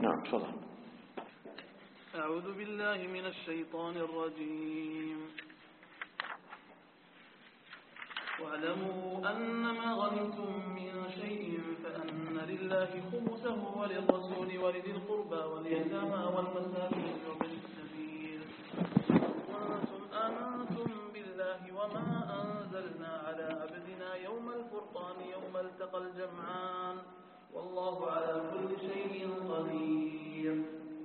نعم تفضل. أعوذ بالله من الشيطان الرجيم. واعلموا أنما غنمتم من شيء فأن لله خمسه وللرسول ولذي القربى واليتامى والمساكين وابن السبيل وأنتم آمنتم بالله وما أنزلنا على عبدنا يوم الفرقان يوم التقى الجمعان والله على كل شيء قدير.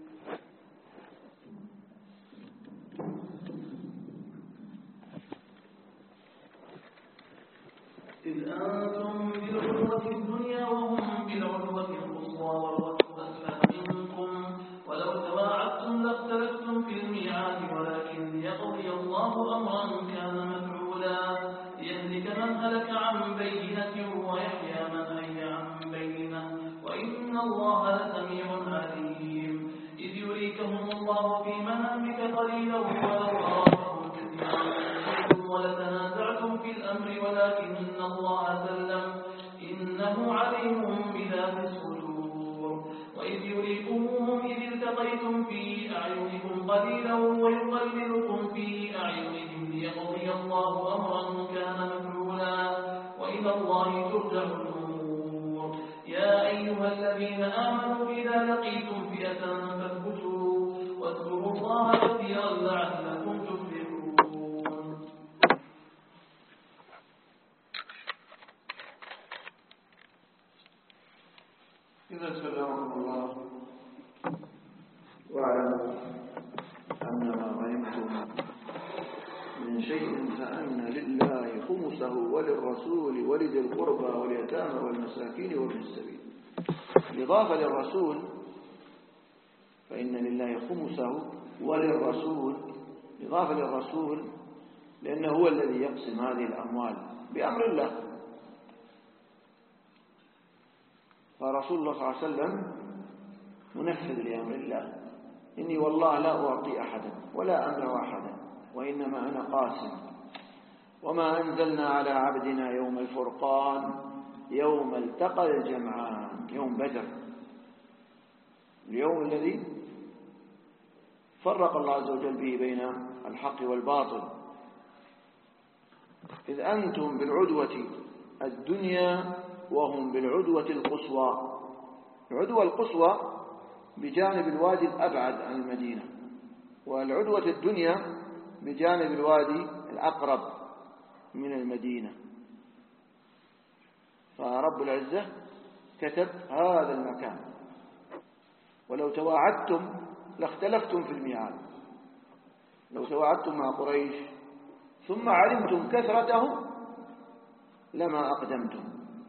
إذ أنتم بالعدوة الدنيا وهم بالعدوة القصوى والركب أسفل منكم ولو تواعدتم لاختلفتم في الميعاد ولكن ليقضي الله أمرا كان مفعولا ليهلك من هلك عن بينة ويحيى من حي عن بينة وإن الله لسميع عليم. إذ يريكهم الله في منامك قليلا ولو أراكم كثيرا ولتنازعتم في الأمر ولكن الله سلم إنه عليم بذات الصدور. وإذ يريكموهم إذ التقيتم في أعينكم قليلا ويقللكم في أعينهم ليقضي الله أمرا كان مفعولا وإلى الله ترجع الأمور. يا أيها الذين آمنوا إذا لقيتم فئة فاثبتوا واذكروا الله كثيرا لعلكم تفلحون. إذا سلمكم الله واعلموا أنما غنمتم من شيء فأن لله خمسه وللرسول ولذي القربى واليتامى والمساكين وابن السبيل. الإضافة للرسول فإن لله خمسه وللرسول إضافة للرسول لأنه هو الذي يقسم هذه الأموال بأمر الله. فرسول الله صلى الله عليه وسلم منفذ لأمر الله. إني والله لا أعطي أحدا ولا أمنع أحدا وإنما أنا قاسم. وما أنزلنا على عبدنا يوم الفرقان يوم التقى الجمعان يوم بدر اليوم الذي فرق الله عز وجل به بين الحق والباطل. إذ أنتم بالعدوة الدنيا وهم بالعدوة القصوى. العدوة القصوى بجانب الوادي الأبعد عن المدينة والعدوة الدنيا بجانب الوادي الأقرب من المدينة. فرب العزة كتب هذا المكان. ولو تواعدتم لاختلفتم في الميعاد. لو تواعدتم مع قريش ثم علمتم كثرتهم لما أقدمتم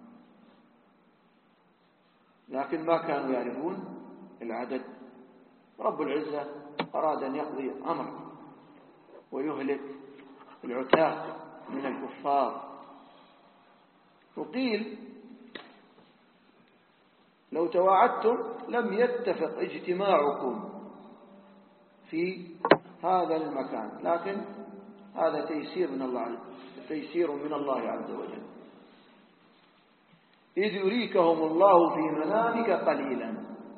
لكن ما كانوا يعرفون العدد. رب العزة أراد أن يقضي أمر ويهلك العتاة من الكفار. وقيل لو تواعدتم لم يتفق اجتماعكم في هذا المكان لكن هذا تيسير من الله عز وجل. إذ يريكهم الله في منامك قليلا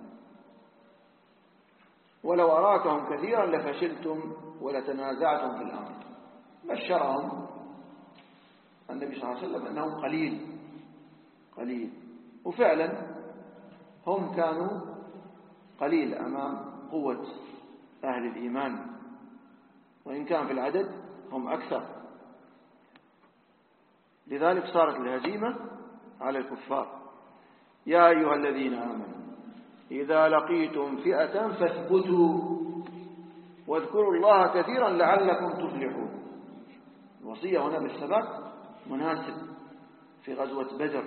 ولو أراكهم كثيرا لفشلتم ولتنازعتم في الأمر. بشرهم النبي صلى الله عليه وسلم أنهم قليل وفعلا هم كانوا قليل أمام قوة أهل الإيمان وإن كان في العدد هم أكثر. لذلك صارت الهزيمة على الكفار. يا أيها الذين آمنوا إذا لقيتم فئة فاثبتوا واذكروا الله كثيرا لعلكم تفلحون. الوصية هنا بالثبات مناسب في غزوة بدر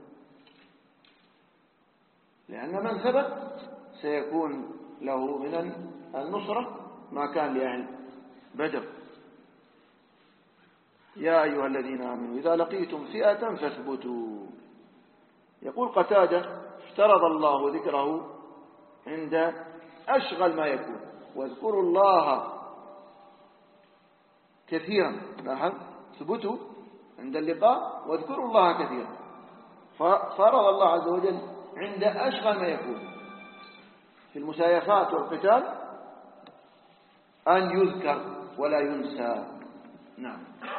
لأن من ثبت سيكون له من النصرة ما كان لأهل بدر. يا أيها الذين آمنوا إذا لقيتم فئة فاثبتوا. يقول قتادة افترض الله ذكره عند أشغل ما يكون واذكروا الله كثيرا. لاحظ ثبتوا عند اللقاء واذكروا الله كثيرا. فرض الله عز وجل عند أشغل ما يكون في المسايفات والقتال أن يذكر ولا ينسى. نعم.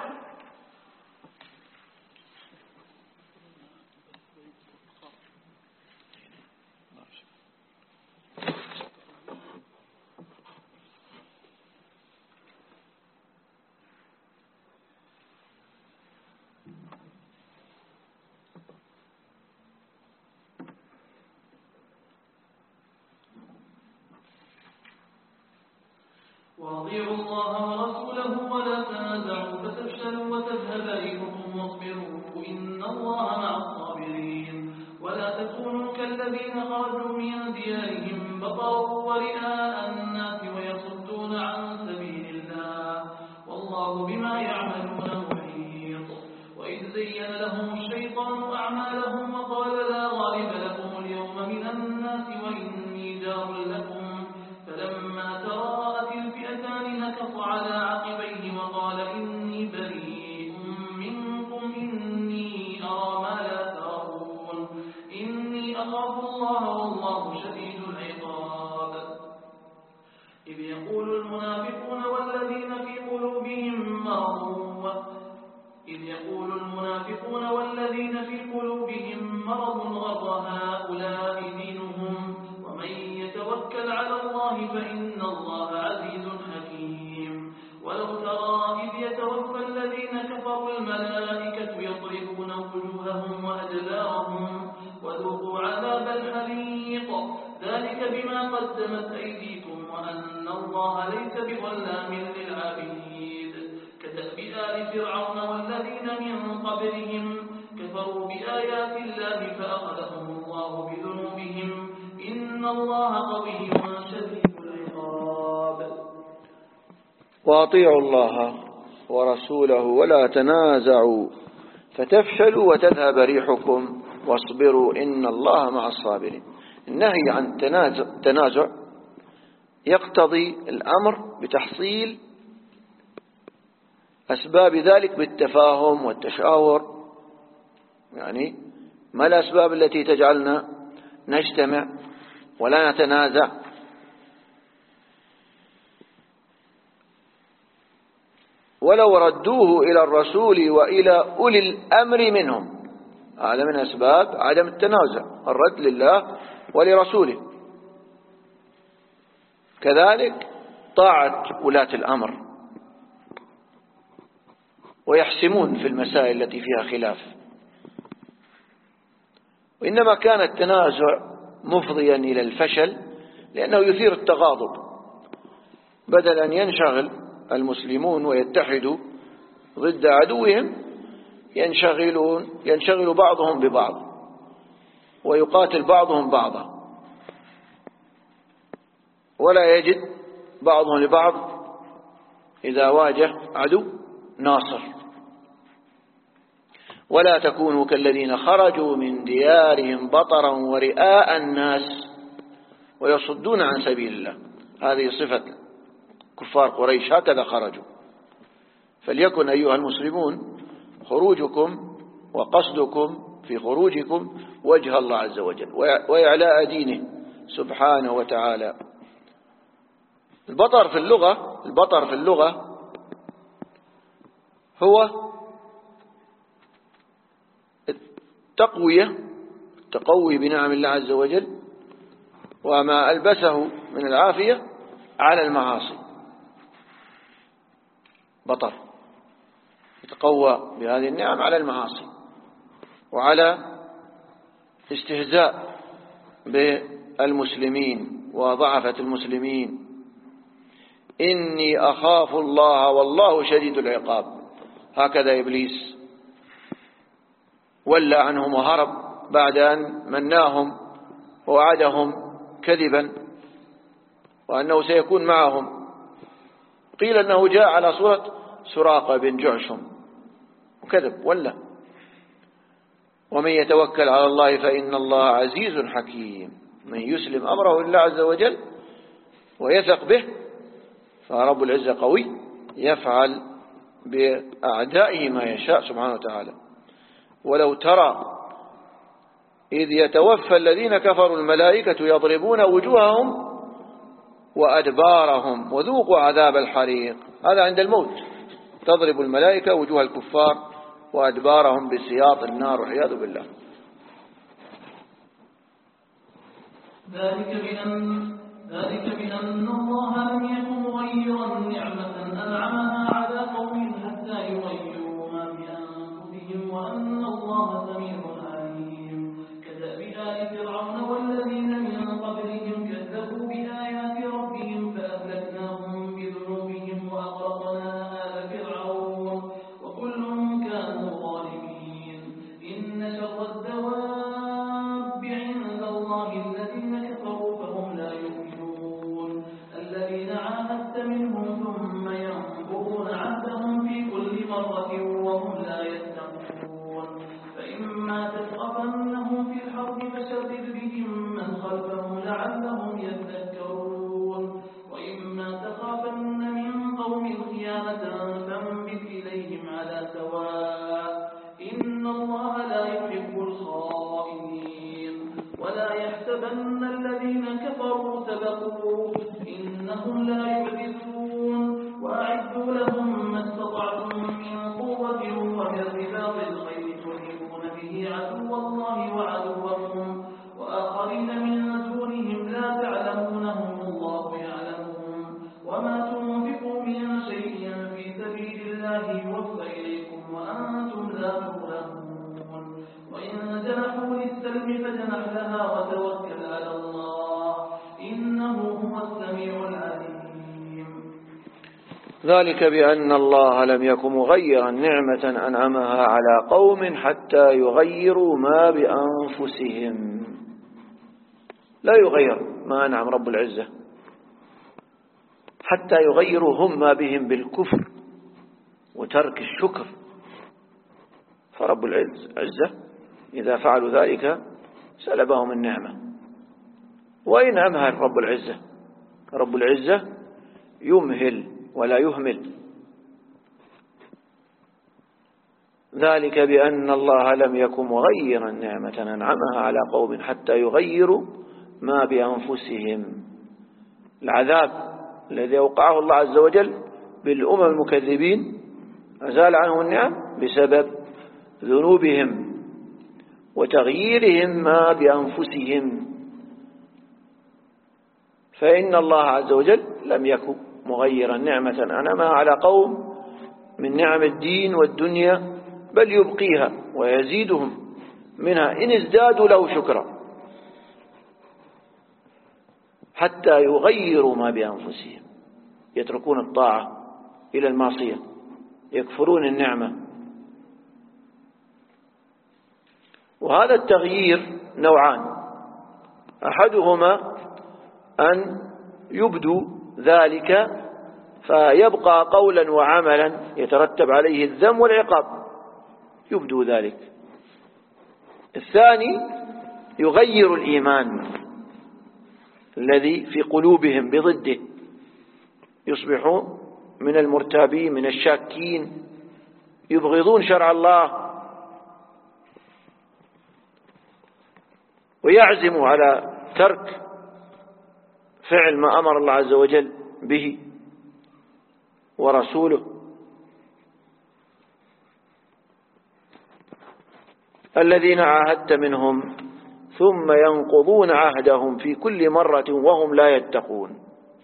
وأطيعوا الله ورسوله ولا تنازعوا فتفشلوا وتذهب ريحكم واصبروا إن الله مع الصابرين. ولا تكونوا كالذين خرجوا من ديارهم بطرا ورئاء الناس ويصدون عن سبيل الله والله بما يعملون محيط. وإذ زين لهم الشيطان أعمالهم وقال لا غالب لكم اليوم من الناس وإني جار لكم فلما تراءت الفئتان نكص على عقبيه وقال إني بريء منكم إني أرى ما لا ترون إني أخاف الله والله شديد العقاب. إذ يقول المنافقون والذين في قلوبهم مرض غر هؤلاء دينهم ومن يتوكل على الله فإن الله عزيز حكيم. ولو ترى إذ يتوفى الذين كفروا الملائكة يضربون وجوههم وأدبارهم وذوقوا عذاب الحريق ذلك بما قدمت أيديكم وأن الله ليس بظلام للعبيد. كدأب آل فرعون والذين من قبلهم كفروا بآيات الله فأخذهم الله بذنوبهم إن الله قوي شديد العقاب. وأطيعوا الله ورسوله ولا تنازعوا فتفشلوا وتذهب ريحكم واصبروا إن الله مع الصابرين. النهي عن التنازع يقتضي الأمر بتحصيل أسباب ذلك بالتفاهم والتشاور. يعني ما الأسباب التي تجعلنا نجتمع ولا نتنازع؟ ولو ردوه إلى الرسول وإلى أولي الأمر منهم، هذا من أسباب عدم التنازع، الرد لله ولرسوله. كذلك طاعة ولاة الأمر ويحسمون في المسائل التي فيها خلاف. وإنما كان التنازع مفضيا إلى الفشل لأنه يثير التغاضب، بدل أن ينشغل المسلمون ويتحدوا ضد عدوهم ينشغل بعضهم ببعض ويقاتل بعضهم بعضا ولا يجد بعضهم لبعض إذا واجه عدو ناصر. ولا تكونوا كالذين خرجوا من ديارهم بطرا ورئاء الناس ويصدون عن سبيل الله. هذه صفة كفار قريش، هكذا خرجوا. فليكن أيها المسلمون خروجكم وقصدكم في خروجكم وجه الله عز وجل وإعلاء دينه سبحانه وتعالى. البطر في اللغة هو التقوي بنعم الله عز وجل وما ألبسه من العافية على المعاصي. بطر يتقوى بهذه النعم على المعاصي وعلى استهزاء بالمسلمين وضعفة المسلمين. إني أخاف الله والله شديد العقاب. هكذا إبليس ولى عنهم وهرب بعد أن مناهم ووعدهم كذبا وأنه سيكون معهم. قيل أنه جاء على صورة سراقة بن جعشم وكذب ولى. ومن يتوكل على الله فإن الله عزيز حكيم. من يسلم أمره لله عز وجل ويثق به فرب العزة قوي يفعل بأعدائه ما يشاء سبحانه وتعالى. ولو ترى إذ يتوفى الذين كفروا الملائكة يضربون وجوههم وأدبارهم وذوقوا عذاب الحريق. هذا عند الموت، تضرب الملائكة وجوه الكفار وأدبارهم بسياط النار والعياذ بالله. ذلك بأن الله لم يكن مغيرا نعمة أنعمها على قوم حتى يغيروا ما بأنفسهم وأن الله سميع عليم. كدأب آل فرعون والذين من قبلهم كذبوا بآيات ربهم فأهلكناهم بذنوبهم وأغرقنا آل فرعون وكل كانوا ظالمين. إن شر الدواب عند الله الذين كفروا فهم لا يؤمنون. الذين عاهدت منهم ثم ينقضون عهدهم في كل مرة وهم لا يتقون. فإما تثقفنهم في الحرب فشرد بهم من خلفهم لعلهم يذكرون. وإما تخافن من قوم خيانة فانبذ إليهم على سواء إن الله لا يحب الخائنين. ولا يحسبن الذين كفروا سبقوا إنهم لا يعجزون. وأعدوا لهم ما استطعتم من قوة ومن رباط الخيل ترهبون به عدو الله وعدوكم وآخرين من دونهم لا تعلمونهم الله يعلمهم. وما تنفقوا من شيء في سبيل الله يوفى إليكم وأنتم لا تظلمون. وإن جنحوا للسلم فجنح لها وتوكل على الله إنه هو السميع العليم. ذلك بأن الله لم يكن مغيرا نعمة أنعمها على قوم حتى يغيروا ما بأنفسهم. لا يغير ما أنعم رب العزة حتى يغيروا هم ما بهم بالكفر وترك الشكر. فرب العزة إذا فعلوا ذلك سلبهم النعمة. وإن أمهل رب العزة، رب العزة يمهل ولا يهمل. ذلك بأن الله لم يكن مغيرا نعمة أنعمها على قوم حتى يغيروا ما بأنفسهم. العذاب الذي أوقعه الله عز وجل بالأمم المكذبين أزال عنهم النعم بسبب ذنوبهم وتغييرهم ما بأنفسهم. فإن الله عز وجل لم يكن مغيرا نعمة أنعمها على قوم من نعم الدين والدنيا، بل يبقيها ويزيدهم منها إن ازدادوا له شكرا حتى يغيروا ما بأنفسهم. يتركون الطاعة إلى المعصية، يكفرون النعمة. وهذا التغيير نوعان: أحدهما أن يبدوا ذلك فيبقى قولا وعملا يترتب عليه الذم والعقاب، يبدوا ذلك. الثاني يغير الإيمان الذي في قلوبهم بضده، يصبحون من المرتابين من الشاكين، يبغضون شرع الله ويعزموا على ترك فعل ما أمر الله عز وجل به ورسوله. الذين عاهدت منهم ثم ينقضون عهدهم في كل مرة وهم لا يتقون.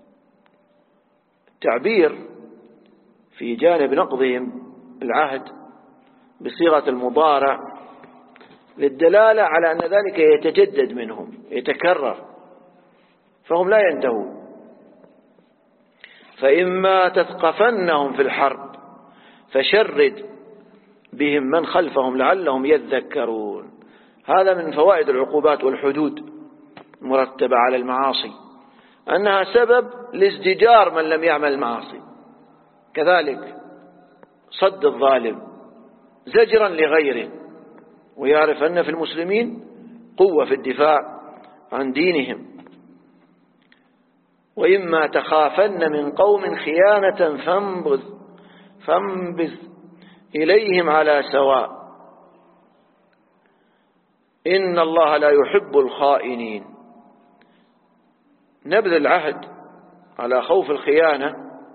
التعبير في جانب نقضهم العهد بصيغة المضارع للدلالة على أن ذلك يتجدد منهم، يتكرر، فهم لا ينتهون. فإما تثقفنهم في الحرب فشرد بهم من خلفهم لعلهم يذكرون. هذا من فوائد العقوبات والحدود المرتبة على المعاصي، أنها سبب لازدجار من لم يعمل المعاصي. كذلك صد الظالم زجرا لغيره، ويعرف أن في المسلمين قوة في الدفاع عن دينهم. وإما تخافن من قوم خيانة فانبذ إليهم على سواء. إن الله لا يحب الخائنين. نبذ العهد على خوف الخيانة،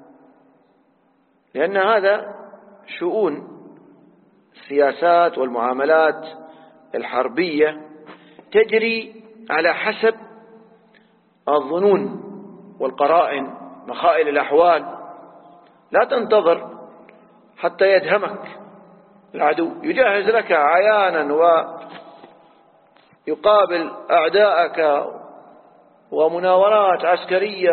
لأن هذا شؤون السياسات والمعاملات الحربية تجري على حسب الظنون والقرائن، مخائل الأحوال. لا تنتظر حتى يدهمك العدو، يجهز لك عيانا ويقابل أعداءك ومناورات عسكرية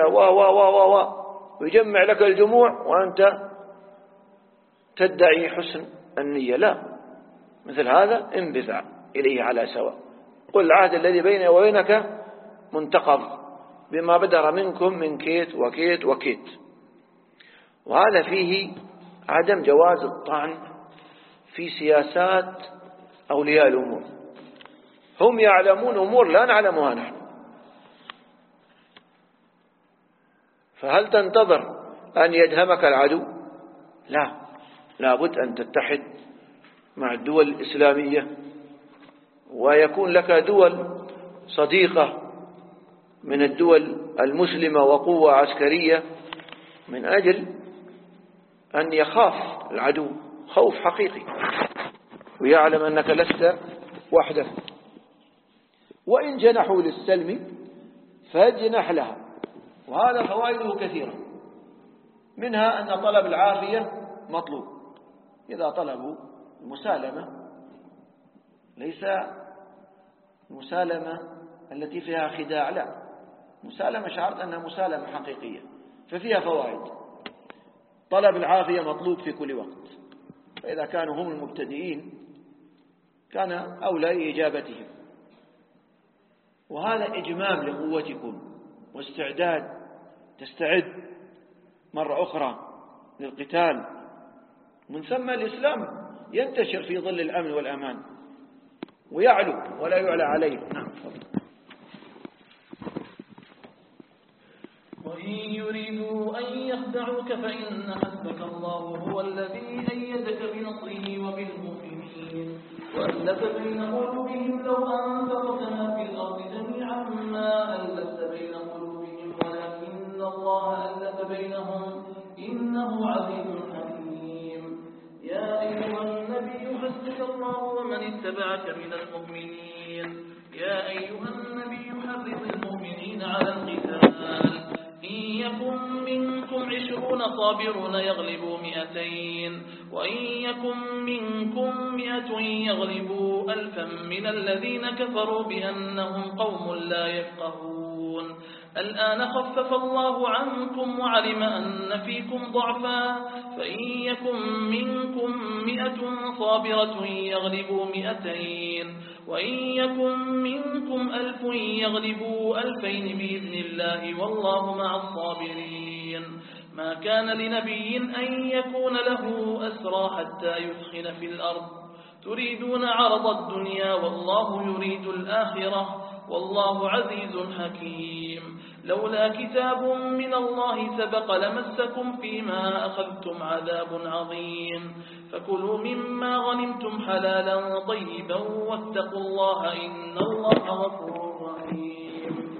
ويجمع لك الجموع وأنت تدعي حسن النية. لا، مثل هذا انبذ إليه على سواء. قل العهد الذي بيني وبينك منتقض بما بدر منكم من كيت وكيت وكيت. وهذا فيه عدم جواز الطعن في سياسات أولياء الأمور. هم يعلمون أمور لا نعلمها نحن، فهل تنتظر أن يدهمك العدو؟ لا، لابد أن تتحد مع الدول الإسلامية، ويكون لك دول صديقة من الدول المسلمة وقوة عسكرية، من أجل أن يخاف العدو خوف حقيقي ويعلم أنك لست وحدك. وإن جنحوا للسلم فاجنح لها. وهذا فوائده كثيرة، منها أن طلب العافية مطلوب. إذا طلبوا المسالمة، ليس المسالمة التي فيها خداع، لا، مسالمة شعرت أنها مسالمة حقيقية، ففيها فوائد. طلب العافية مطلوب في كل وقت، فإذا كانوا هم المبتدئين كان أولى إجابتهم. وهذا إجمام لقوتكم واستعداد، تستعد مرة أخرى للقتال. من ثم الإسلام ينتشر في ظل الأمن والأمان ويعلو ولا يعلى عليه. نعم. وإن يريدوا أن يخدعوك فإن حسبك الله هو الذي أيدك بنصره وبالمؤمنين وألف بين قلوبهم. لو أنفقت ما في الأرض جميعا ما ألفت بين قلوبهم ولكن الله ألف بينهم إنه عزيز حكيم. يا أيها النبي حسبك الله ومن اتبعك من المؤمنين. يا أيها النبي حرض المؤمنين على القتال. إن يكن منكم 20 صابرون يغلبوا 200 وإن يكن منكم 100 يغلبوا 1000 من الذين كفروا بأنهم قوم لا يفقهون. الآن خفف الله عنكم وعلم أن فيكم ضعفا فإن يكن منكم 100 صابرة يغلبوا 200 وإن يكن منكم 1000 يغلبوا 2000 بإذن الله والله مع الصابرين. ما كان لنبي أن يكون له أسرى حتى يثخن في الأرض تريدون عرض الدنيا والله يريد الآخرة والله عزيز حكيم. لولا كتاب من الله سبق لمسكم فيما أخذتم عذاب عظيم. فكلوا مما غنمتم حلالا طيبا واتقوا الله إن الله غفور رحيم.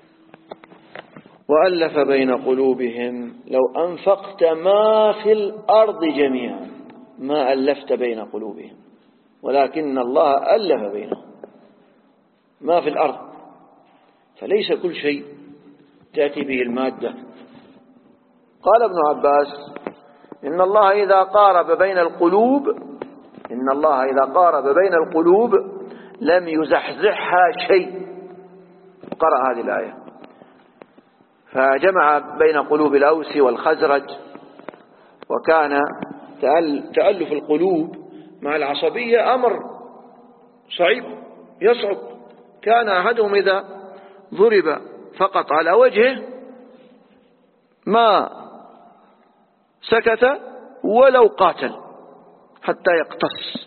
وألف بين قلوبهم لو أنفقت ما في الأرض جميعا ما ألفت بين قلوبهم ولكن الله ألف بينهم. ما في الأرض، فليس كل شيء تأتي به المادة. قال ابن عباس إن الله إذا قارب بين القلوب لم يزحزحها شيء. قرأ هذه الآية، فجمع بين قلوب الأوس والخزرج، وكان تألف القلوب مع العصبية أمر صعب يصعب. كان أحدهم إذا ضرب فقط على وجهه ما سكت ولو قاتل حتى يقتص.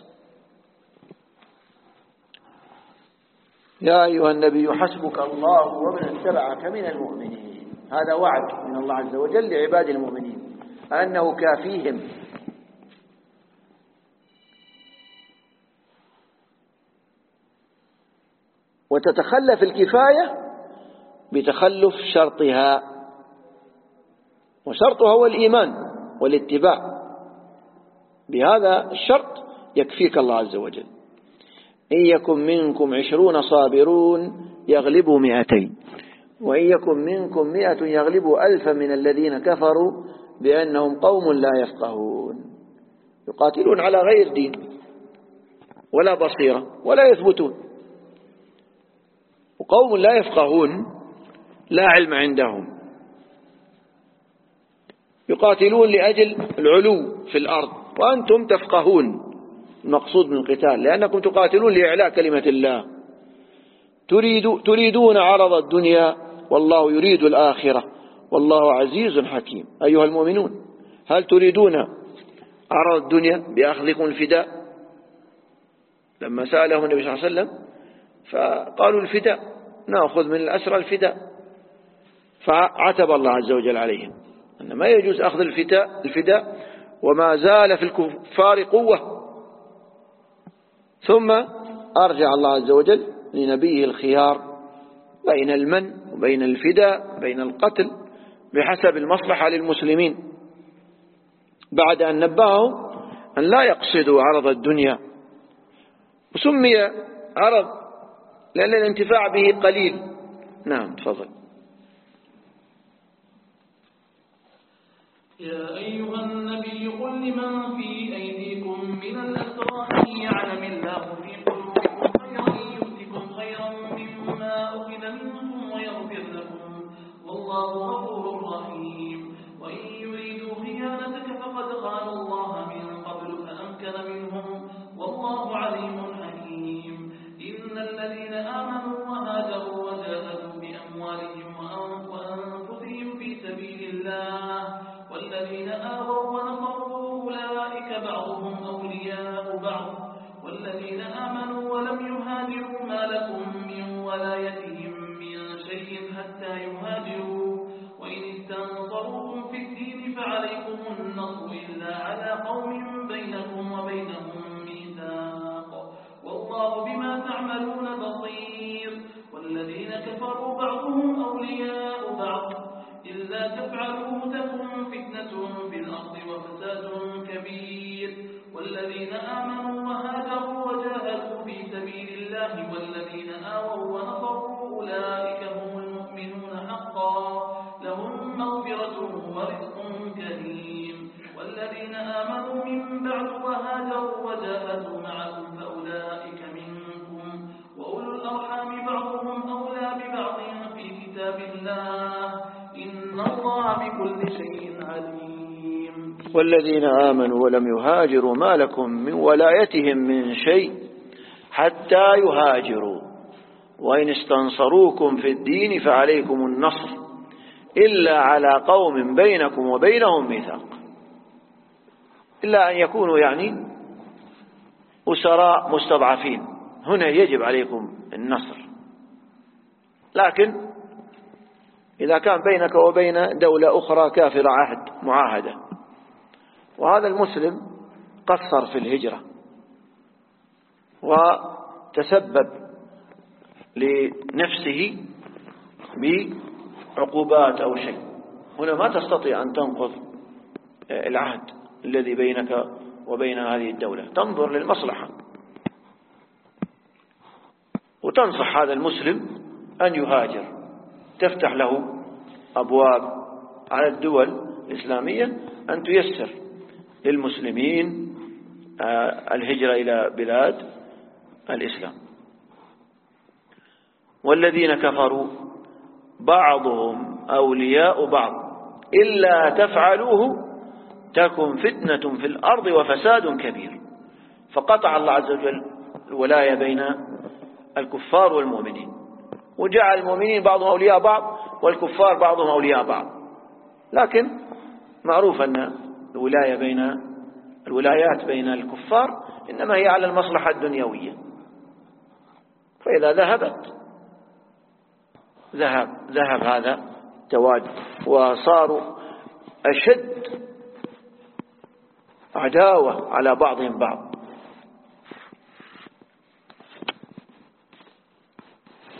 يا أيها النبي حسبك الله ومن اتبعك من المؤمنين. هذا وعد من الله عز وجل لعباد المؤمنين أنه كافيهم. وتتخلف الكفاية بتخلف شرطها، وشرطها هو الإيمان والاتباع. بهذا الشرط يكفيك الله عز وجل. إن يكن منكم 20 صابرون يغلبوا 200، وإن يكن منكم 100 يغلبوا 1000 من الذين كفروا بأنهم قوم لا يفقهون. يقاتلون على غير دين ولا بصيرة ولا يثبتون، وقوم لا يفقهون لا علم عندهم، يقاتلون لأجل العلو في الأرض وأنتم تفقهون المقصود من القتال، لأنكم تقاتلون لإعلاء كلمة الله. تريدون عرض الدنيا والله يريد الآخرة والله عزيز حكيم. أيها المؤمنون، هل تريدون عرض الدنيا بأخذكم الفداء؟ لما سألهم النبي صلى الله عليه وسلم فقالوا الفداء، نأخذ من الأسرى الفداء، فعتب الله عز وجل عليهم أن ما يجوز أخذ الفداء وما زال في الكفار قوة. ثم أرجع الله عز وجل لنبيه الخيار بين المن وبين الفداء، بين القتل بحسب المصلحة للمسلمين، بعد أن نبههم أن لا يقصدوا عرض الدنيا. وسمي عرض لأن الانتفاع به قليل. نعم تفضل. يا أيها النبي قل لمن في أيديكم من الأسرى إن يعلم الله في قلوبكم خيرا يؤتكم خيرا مما أخذ منكم ويغفر لكم والله غفور رحيم. وإن يريدوا خيانتك فقد خانوا الله من قبل فأمكن منهم والله عليم حكيم. إن الذين آمنوا وهاجروا وجاهدوا بأموالهم وأنفسهم في سبيل الله والذين آووا ونصروا أولئك بعضهم أولياء بعض والذين آمنوا ولم يهاجروا ما لكم من ولايتهم من شيء حتى يهاجروا وإن استنصروكم في الدين فعليكم النصر إلا على قوم بينكم وبينهم ميثاق والله بما تعملون بصير. والذين كفروا بعضهم أولياء بعض إلا تفعلوه تكن فتنة في الأرض وفساد كبير. والذين آمنوا وهاجروا وجاهدوا في سبيل الله والذين آووا ونصروا أولئك هم المؤمنون حقا لهم مغفرة ورزق كريم. والذين آمنوا من بعد وهاجروا وجاهدوا معكم فأولئك منكم وأولو الأرحام بعضهم أولى ببعض في كتاب الله إن الله بكل شيء عليم. والذين آمنوا ولم يهاجروا ما لكم من ولايتهم من شيء حتى يهاجروا وإن استنصروكم في الدين فعليكم النصر إلا على قوم بينكم وبينهم ميثاق، إلا أن يكونوا يعني أسراء مستضعفين، هنا يجب عليكم النصر. لكن إذا كان بينك وبين دولة أخرى كافرة عهد معاهدة، وهذا المسلم قصر في الهجرة وتسبب لنفسه بعقوبات أو شيء، هنا ما تستطيع أن تنقض العهد الذي بينك وبين هذه الدولة، تنظر للمصلحة وتنصح هذا المسلم أن يهاجر، تفتح له أبواب على الدول الإسلامية أن تيسر للمسلمين الهجرة إلى بلاد الإسلام. والذين كفروا بعضهم أولياء بعض إلا تفعلوه تكن فتنة في الأرض وفساد كبير. فقطع الله عز وجل الولاية بين الكفار والمؤمنين، وجعل المؤمنين بعضهم أولياء بعض والكفار بعضهم أولياء بعض. لكن معروف أن الولايات بين الكفار إنما هي على المصلحة الدنيوية، فإذا ذهبت ذهب هذا تواجد، وصاروا أشد عداوة على بعضهم بعض.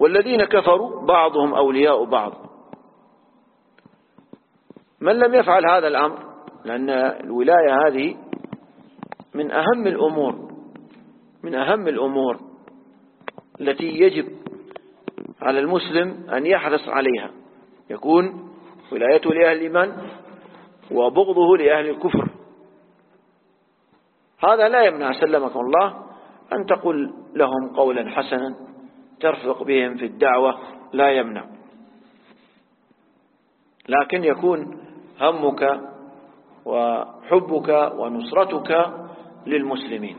والذين كفروا بعضهم أولياء بعض. من لم يفعل هذا الأمر، لأن الولاية هذه من أهم الأمور التي يجب على المسلم أن يحرص عليها، يكون ولايته لأهل الإيمان وبغضه لأهل الكفر. هذا لا يمنع سلمكم الله أن تقول لهم قولا حسنا ترفق بهم في الدعوة، لا يمنع، لكن يكون همك وحبك ونصرتك للمسلمين.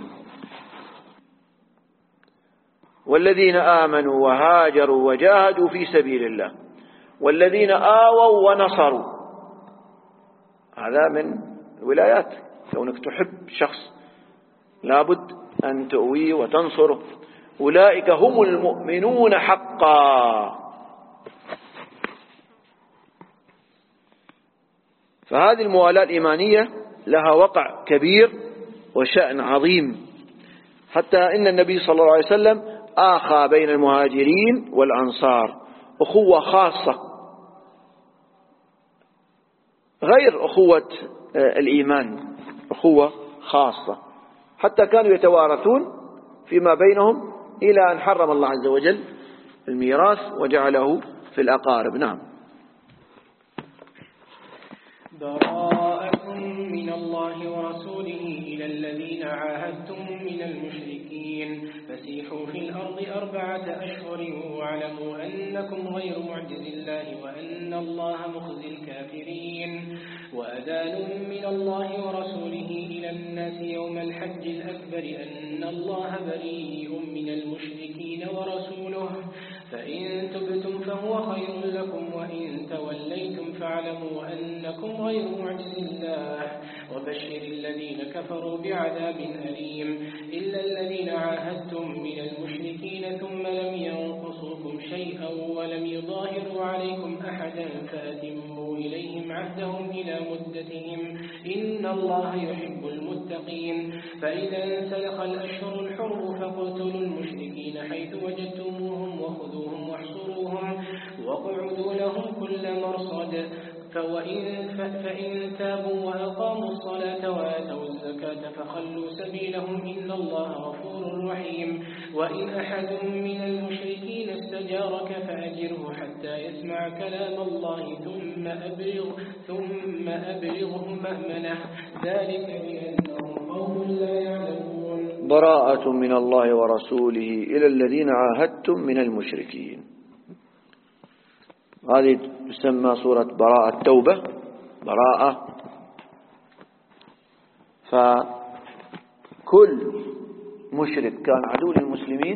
والذين آمنوا وهاجروا وجاهدوا في سبيل الله والذين آووا ونصروا، هذا من الولايات. كونك تحب شخص لابد أن تؤويه وتنصره. أولئك هم المؤمنون حقا. فهذه الموالاة الإيمانية لها وقع كبير وشأن عظيم، حتى إن النبي صلى الله عليه وسلم آخى بين المهاجرين والأنصار أخوة خاصة غير أخوة الإيمان، أخوة خاصة، حتى كانوا يتوارثون فيما بينهم إلى أن حرم الله عز وجل الميراث وجعله في الأقارب. نعم. براءة من الله ورسوله إلى الذين عاهدتم من المشركين فسيحوا في الأرض 4 أشهر واعلموا أنكم غير معجز الله وأن الله مخزي الكافرين. وأذان من الله ورسوله إلى الناس يوم الحج الأكبر أن الله بريء من المشركين ورسوله فإن تبتم فهو خير لكم وإن توليتم فاعلموا أنكم غير معجز الله وبشر الذين كفروا بعذاب أليم. إلا الذين عاهدتم من المشركين ثم لم ينقصوكم شيئا ولم يظاهروا عليكم أحدا فأتموا إليهم عهدهم إلى مدتهم إن الله يحب المتقين. فإذا انسلخ الأشهر الحرم فاقتلوا المشركين حيث وجدتموهم وخذوهم واحصروهم واقعدوا لهم كل مرصد فإن تابوا وأقاموا الصلاة وآتوا الزكاة فخلوا سبيلهم إن الله غفور رحيم. وإن أحد من المشركين استجارك فأجره حتى يسمع كلام الله ثم أبلغه مأمنه ذلك بأنهم قوم لا يعلمون. براءة من الله ورسوله إلى الذين عاهدتم من المشركين. هذه تسمى سورة براءة التوبة، براءة. فكل مشرك كان عدو للمسلمين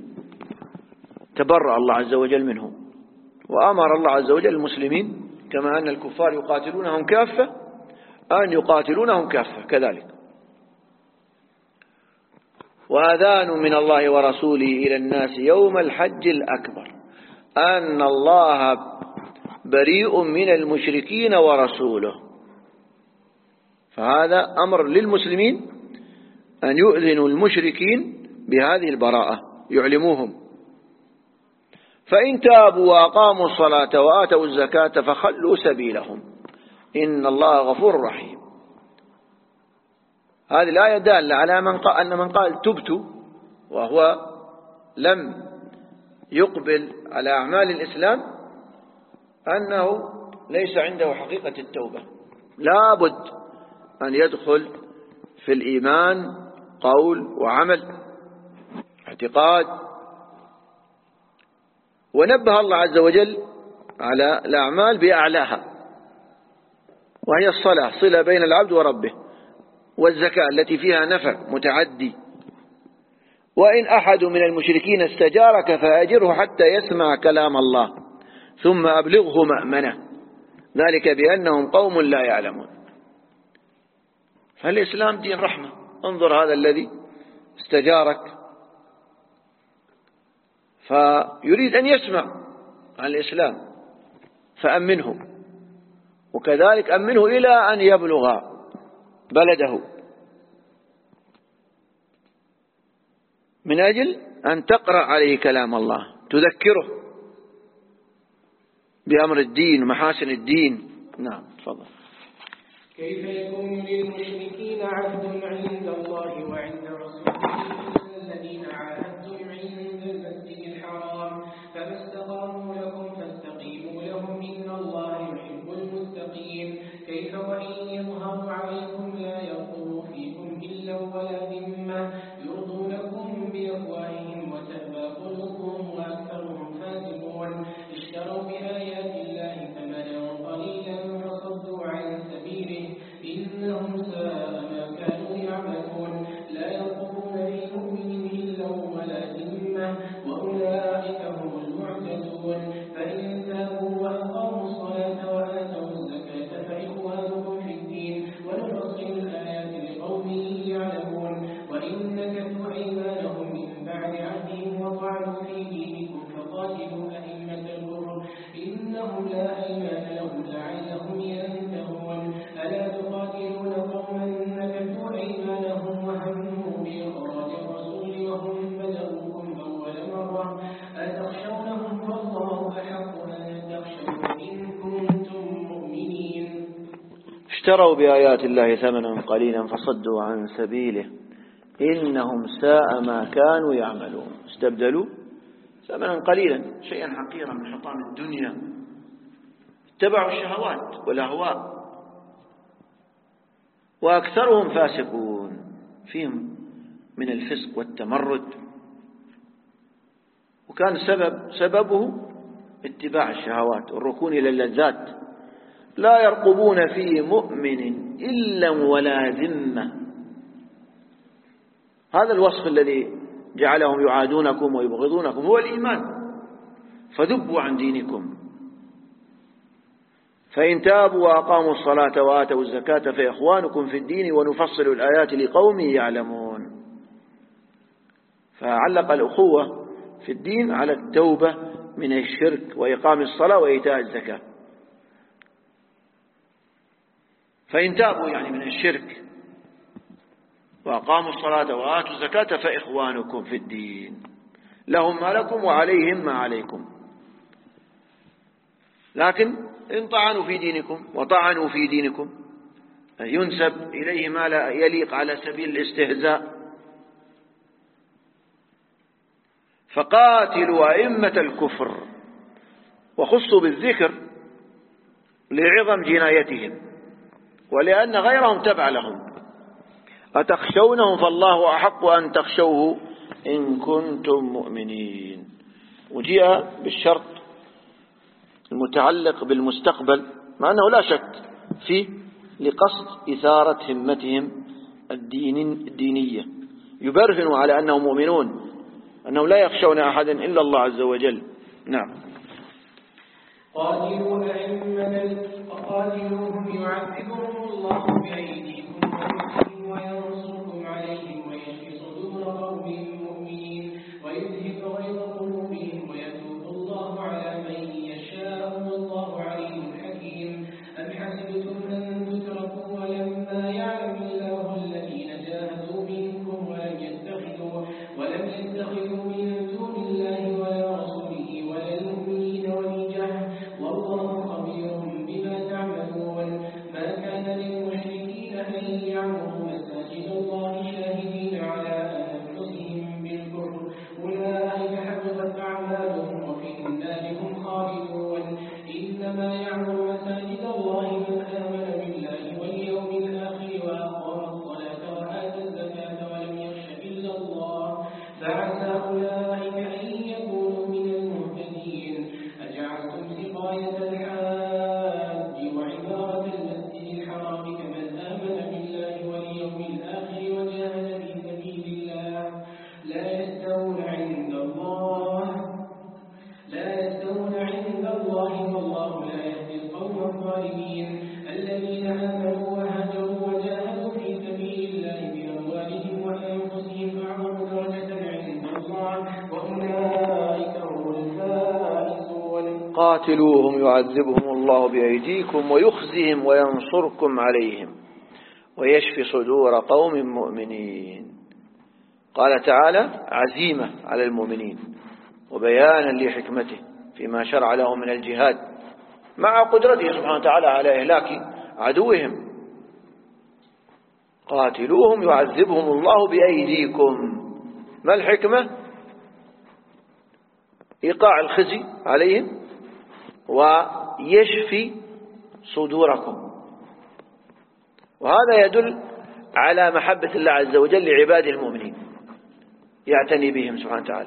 تبرأ الله عز وجل منه، وأمر الله عز وجل المسلمين كما أن الكفار يقاتلونهم كافة أن يقاتلونهم كافة كذلك. وأذان من الله ورسوله إلى الناس يوم الحج الأكبر أن الله بريء من المشركين ورسوله. فهذا أمر للمسلمين أن يؤذنوا المشركين بهذه البراءة، يعلموهم. فإن تابوا وأقاموا الصلاة وآتوا الزكاة فخلوا سبيلهم إن الله غفور رحيم. هذه الآية دالة على أن من قال تبت وهو لم يقبل على أعمال الإسلام أنه ليس عنده حقيقة التوبة، لا بد أن يدخل في الإيمان قول وعمل اعتقاد. ونبه الله عز وجل على الأعمال بأعلاها، وهي الصلاة صلة بين العبد وربه، والزكاة التي فيها نفع متعدي. وإن أحد من المشركين استجارك فأجره حتى يسمع كلام الله ثم أبلغه مأمنه ذلك بأنهم قوم لا يعلمون. فالإسلام دين رحمة. انظر هذا الذي استجارك فيريد أن يسمع عن الإسلام فأمنه، وكذلك أمنه إلى أن يبلغ بلده، من أجل أن تقرأ عليه كلام الله تذكره بأمر الدين ومحاسن الدين. نعم تفضل. كيف يكون للمشركين عهد عند الله وعند رسوله الذين عاهدتم عند المسجد الحرام فما استقاموا لكم فاستقيموا لهم إن الله يحب المتقين. كيف وإن يظهروا عليكم لا يرقبوا فيكم إلا ولا ذمة يرضونكم بأفواههم وتأبى قلوبهم وأكثرهم فاسقون. اشتروا بآيات الله ثمنا قليلا فصدوا عن سبيله إنهم ساء ما كانوا يعملون. لا يرقبون في مؤمن إلا ولا ذمة وأولئك هم المعتدون. فإن تابوا وأقاموا الصلاة وآتوا الزكاة فإخوانكم في الدين ونفصل الآيات لقوم يعلمون. وإن نكثوا أيمانهم من بعد عهدهم وطعنوا في دينكم فقاتلوا أئمة الكفر إنهم لا أيمان لهم لعلهم ينتهون. ألا تقاتلون قوما نكثوا أيمانهم وهموا بإخراج الرسول وهم بدأوكم أول مرة أتخشونهم والله أحق أن تخشوا إن كنتم مؤمنين. اشتروا بآيات الله ثمنا قليلا فصدوا عن سبيله إنهم ساء ما كانوا يعملون. استبدلوا ثمنا قليلا شيئا حقيرا من حطام الدنيا، اتبعوا الشهوات والأهواء، وأكثرهم فاسقون، فيهم من الفسق والتمرد، وكان سببه اتباع الشهوات والركون إلى اللذات. لا يرقبون في مؤمن إلا ولا ذمة. هذا الوصف الذي جعلهم يعادونكم ويبغضونكم هو الإيمان، فذبوا عن دينكم. فإن تابوا وأقاموا الصلاة وآتوا الزكاة فإخوانكم في الدين ونفصل الآيات لقوم يعلمون. فعلق الأخوة في الدين على التوبة من الشرك وإقام الصلاة وإيتاء الزكاة. فإن تابوا يعني من الشرك وأقاموا الصلاة وآتوا الزكاة فإخوانكم في الدين، لهم ما لكم وعليهم ما عليكم. لكن إن طعنوا في دينكم وطعنوا في دينكم ينسب إليه ما لا يليق على سبيل الاستهزاء. فقاتلوا أئمة الكفر، وخصوا بالذكر لعظم جنايتهم ولأن غيرهم تبع لهم. أتخشونهم فالله أحق أن تخشوه إن كنتم مؤمنين. وجيء بالشرط المتعلق بالمستقبل مع أنه لا شك فيه لقصد إثارة همتهم الدينية، يبرهن على أنهم مؤمنون، أنهم لا يخشون أحدا إلا الله عز وجل. نعم. قاتلوهم يعذبهم الله بأيديكم وينصركم عليهم ويشفي صدور قوم مؤمنين ويذهب غيظ قلوبهم ويتوب الله على من يشاء والله عليم حكيم. أم حسبتم أن تتركوا ولما يعلم الله الذين جاهدوا منكم ولم يتخذوا من دون الله ولا رسوله ولا المؤمنين وليجة والله خبير بما تعملون. ما كان للمشركين أن يعمروا مساجد الله شاهدين على أنفسهم بالكفر أولئك حبطت أعمالهم وفي النار هم خالدون. إنما يعمر مساجد الله من آمن بالله واليوم الآخر وأقام الصلاة وآتى الزكاة ولم يخش إلا الله فعسى أولئك أن يكونوا من المهتدين. أجعلتم سقاية الحاج وعمارة المسجد الحرام كمن آمن بالله واليوم الآخر وجاهد في سبيل الله لا يستوون عند الله والله لا يهدي القوم الظالمين. الذين آمنوا وهاجروا وجاهدوا في سبيل الله بأموالهم وأنفسهم أعظم درجة عند الله وأولئك هم الفائزون. قاتلوهم يعذبهم الله بأيديكم ويخزهم وينصركم عليهم ويشفي صدور قوم مؤمنين. قال تعالى عزيمة على المؤمنين وبيانا لحكمته فيما شرع لهم من الجهاد مع قدرته سبحانه وتعالى على إهلاك عدوهم. قاتلوهم يعذبهم الله بأيديكم. ما الحكمة؟ إيقاع الخزي عليهم ويشفي صدوركم. وهذا يدل على محبة الله عز وجل لعباده المؤمنين، يعتني بهم سبحانه وتعالى،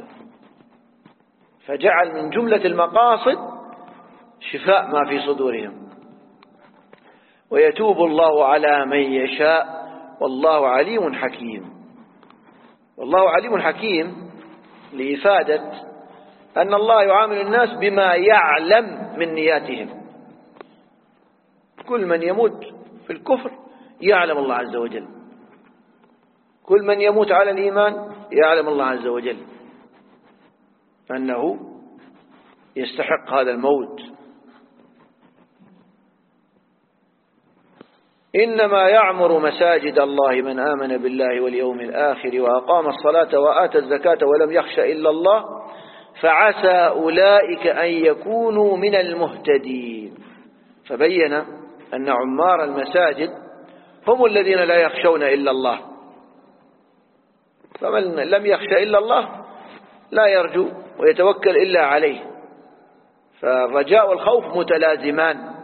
فجعل من جملة المقاصد شفاء ما في صدورهم. ويتوب الله على من يشاء والله عليم حكيم. والله عليم حكيم لإفادة أن الله يعامل الناس بما يعلم من نياتهم. كل من يموت في الكفر يعلم الله عز وجل، كل من يموت على الإيمان يعلم الله عز وجل أنه يستحق هذا الموت. إنما يعمر مساجد الله من آمن بالله واليوم الآخر وأقام الصلاة وآتى الزكاة ولم يخش إلا الله فعسى أولئك أن يكونوا من المهتدين. فبين أن عمار المساجد هم الذين لا يخشون إلا الله، فمن لم يخش إلا الله لا يرجو ويتوكل إلا عليه، فالرجاء والخوف متلازمان.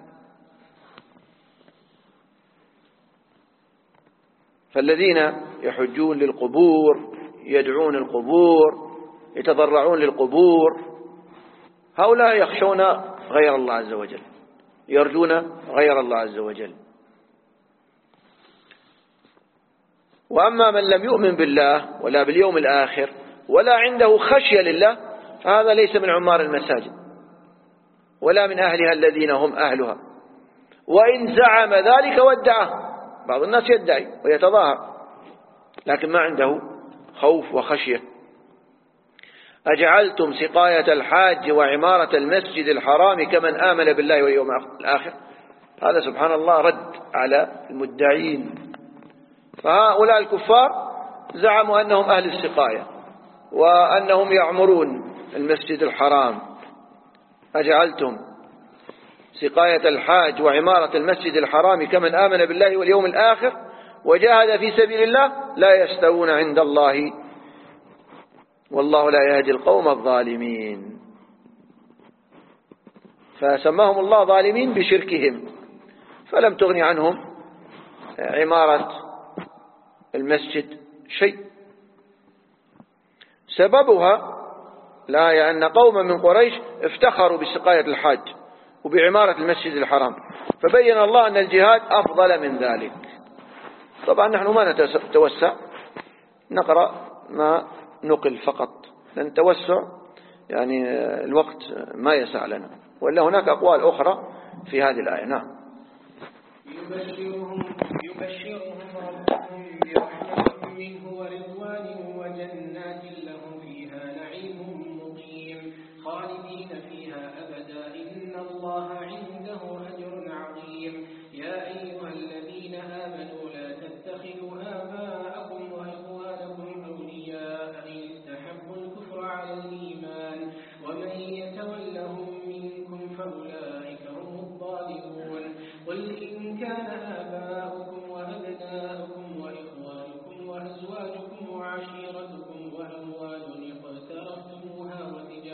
فالذين يحجون للقبور، يدعون القبور، يتضرعون للقبور، هؤلاء يخشون غير الله عز وجل، يرجون غير الله عز وجل. وأما من لم يؤمن بالله ولا باليوم الآخر ولا عنده خشية لله فهذا ليس من عمار المساجد ولا من أهلها الذين هم أهلها، وإن زعم ذلك وادعه. بعض الناس يدعي ويتظاهر لكن ما عنده خوف وخشية. أجعلتم سقاية الحاج وعمارة المسجد الحرام كمن آمن بالله واليوم الآخر. هذا سبحان الله رد على المدعين. فهؤلاء الكفار زعموا أنهم أهل السقاية وأنهم يعمرون المسجد الحرام. أجعلتم سقاية الحاج وعمارة المسجد الحرام كمن آمن بالله واليوم الآخر وجاهد في سبيل الله لا يستوون عند الله والله لا يهدي القوم الظالمين. فسماهم الله ظالمين بشركهم، فلم تغني عنهم عمارة المسجد شيء. سببها لا أن قوما من قريش افتخروا بسقاية الحاج وبعمارة المسجد الحرام، فبين الله أن الجهاد أفضل من ذلك. طبعا نحن ما نتوسع، نقرأ ما نقل فقط، لأن التوسع يعني الوقت ما يسع لنا، ولا هناك أقوال أخرى في هذه الآية. نعم. يبشرهم ربهم برحمة منه ورضوان وجنات لهم فيها نعيم مقيم خالدين فيها أبدا إن الله عنده أجر عظيم. يا أيها الذين آمنوا لا تتخذوا آباءكم وإخوانكم أولياء إن استحبوا الكفر على الإيمان ومن يتولهم منكم فأولئك هم الظالمون. قل إن كان آباؤكم وأبناؤكم وإخوانكم وأزواجكم وعشيرتكم وأموال اقترفتموها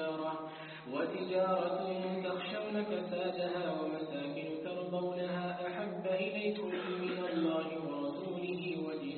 وتجارة تخشون كسادها ومساكن ترضونها أحب إليكم من الله ورسوله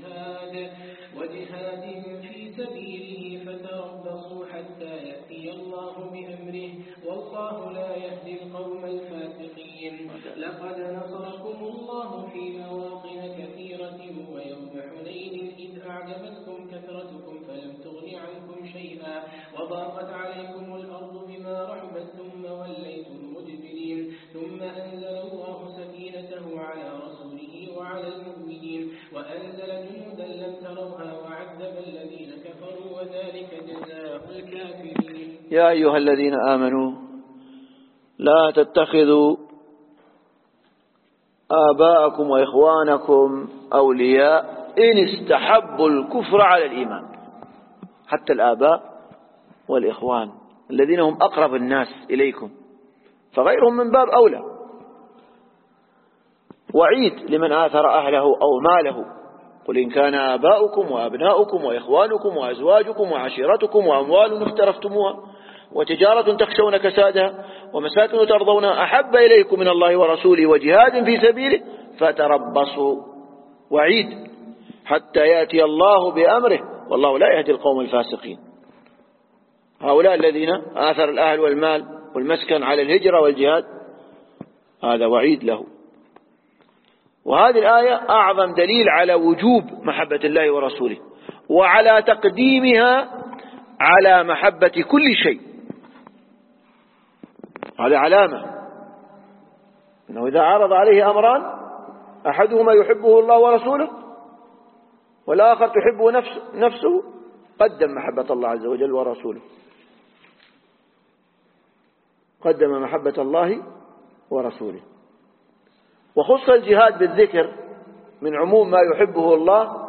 وجهاد في سبيله فتربصوا حتى يأتي الله بأمره والله لا يهدي القوم الفاسقين. لقد نصركم الله في مواطن كثيرة ويوم حنين إذ أعجبتكم كثرتكم فلم تغن عنكم شيئا وضاقت عليكم الأرض بما رحبت ثم وليتم مدبرين ثم أنزل الله سكينته على رسوله وعلى المؤمنين وأنزل جنودا لم تروها وعذب الذين كفروا وذلك جزاء الكافرين. يا أيها الذين آمنوا لا تتخذوا آباءكم وإخوانكم أولياء إن استحبوا الكفر على الإيمان. حتى الآباء والإخوان الذين هم أقرب الناس إليكم فغيرهم من باب أولى. وعيد لمن آثر أهله أو ماله. قل إن كان آباؤكم وأبناؤكم وإخوانكم وأزواجكم وعشيرتكم وأموال اقترفتموها وتجارة تخشون كسادها ومساكن ترضونها أحب إليكم من الله ورسوله وجهاد في سبيله فتربصوا. وعيد حتى يأتي الله بأمره والله لا يهدي القوم الفاسقين. هؤلاء الذين آثر الأهل والمال والمسكن على الهجرة والجهاد هذا وعيد له. وهذه الآية أعظم دليل على وجوب محبة الله ورسوله وعلى تقديمها على محبة كل شيء. هذه علامة أنه إذا عرض عليه أمران أحدهما يحبه الله ورسوله والآخر تحبه نفسه قدم محبة الله عز وجل ورسوله، قدم محبة الله ورسوله. وخص الجهاد بالذكر من عموم ما يحبه الله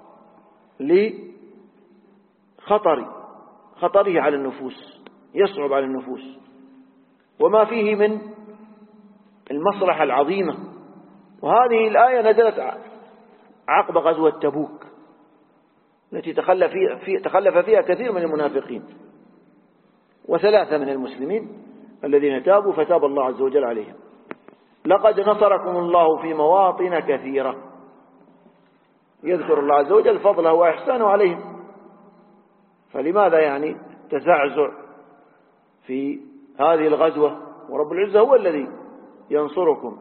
لخطره على النفوس، يصعب على النفوس وما فيه من المصلحة العظيمة. وهذه الآية نزلت عقب غزوة تبوك التي تخلف فيها كثير من المنافقين وثلاثة من المسلمين الذين تابوا فتاب الله عز وجل عليهم. لقد نصركم الله في مواطن كثيرة. يذكر الله عز وجل فضله وإحسانه عليهم. فلماذا يعني تزعزع في هذه الغزوة ورب العزة هو الذي ينصركم،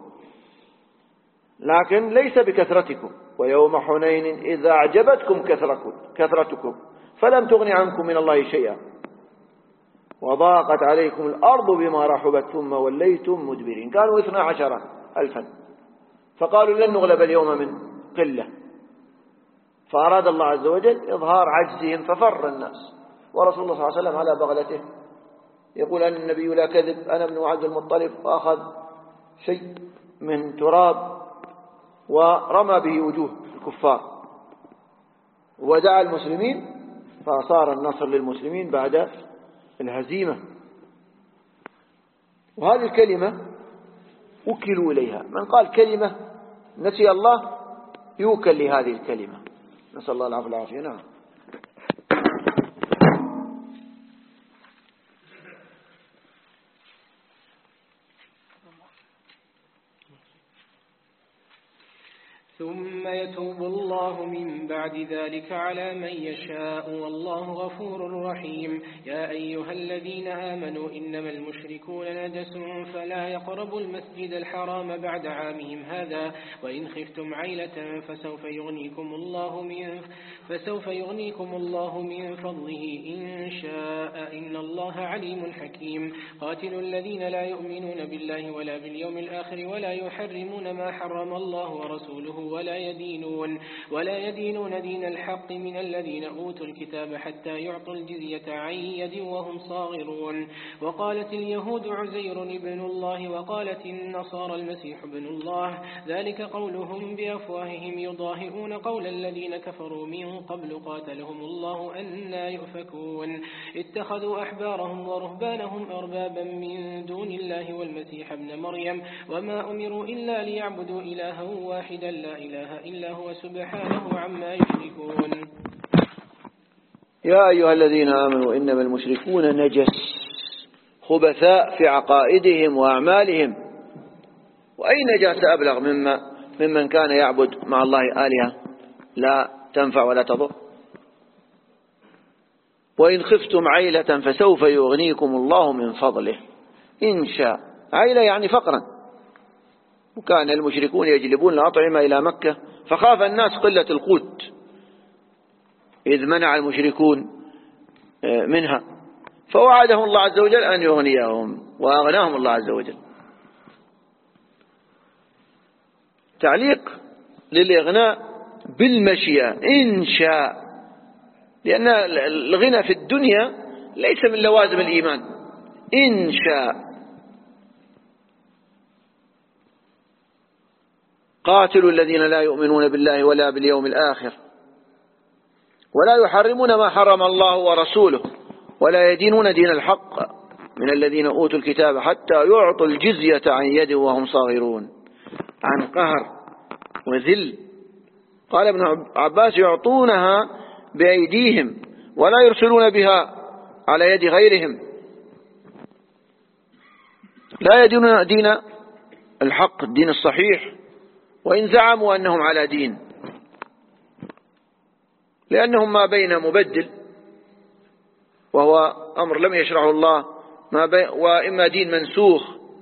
لكن ليس بكثرتكم. ويوم حنين إذا أعجبتكم كثرتكم فلم تغن عنكم من الله شيئا وضاقت عليكم الأرض بما رحبت ثم وليتم مدبرين. كانوا 12,000 فقالوا لن نغلب اليوم من قلة، فأراد الله عز وجل إظهار عجزهم ففر الناس. ورسول الله صلى الله عليه وسلم على بغلته يقول أن النبي لا كذب أنا ابن عبد المطلب، وأخذ شيء من تراب ورمى به وجوه الكفار ودعا المسلمين فصار النصر للمسلمين بعد الهزيمة. وهذه الكلمة وكلوا إليها. من قال كلمة نسي الله يوكل لهذه الكلمة. نسأل الله العافية والعافية. نعم. ثم يتوب الله من بعد ذلك على من يشاء والله غفور رحيم. يا أيها الذين آمنوا إنما المشركون نجس فلا يقربوا المسجد الحرام بعد عامهم هذا وإن خفتم عيلة فسوف يغنيكم الله من فضله إن شاء إن الله عليم حكيم. قاتلوا الذين لا يؤمنون بالله ولا باليوم الآخر ولا يحرمون ما حرم الله ورسوله ولا يدينون دين الحق من الذين أوتوا الكتاب حتى يعطوا الجزية عن يد وهم صاغرون. وقالت اليهود عزير ابن الله وقالت النصارى المسيح ابن الله ذلك قولهم بأفواههم يضاهئون قول الذين كفروا من قبل قاتلهم الله أنى يؤفكون. اتخذوا أحبارهم ورهبانهم أربابا من دون الله والمسيح ابن مريم وما أمروا إلا ليعبدوا إلها واحدا لا إله إلا هو سبحانه عما يشركون. يا أيها الذين آمنوا إنما المشركون نجس خبثاء في عقائدهم وأعمالهم. وأي نجاسة أبلغ ممن كان يعبد مع الله آلهة لا تنفع ولا تضر. وإن خفتم عيلة فسوف يغنيكم الله من فضله إن شاء. عيلة يعني فقرا. وكان المشركون يجلبون الأطعمة إلى مكة فخاف الناس قلة القوت إذ منع المشركون منها فوعدهم الله عز وجل أن يغنيهم وأغناهم الله عز وجل. تعليق للإغناء بالمشيئة إن شاء، لأن الغنى في الدنيا ليس من لوازم الإيمان. إن شاء. قاتلوا الذين لا يؤمنون بالله ولا باليوم الآخر ولا يحرمون ما حرم الله ورسوله ولا يدينون دين الحق من الذين أوتوا الكتاب حتى يعطوا الجزية عن يد وهم صاغرون، عن قهر وذل. قال ابن عباس يعطونها بأيديهم ولا يرسلون بها على يد غيرهم، لا يدينون دين الحق الدين الصحيح وإن زعموا أنهم على دين، لأنهم ما بين مبدل وهو أمر لم يشرعه الله وإما دين منسوخ.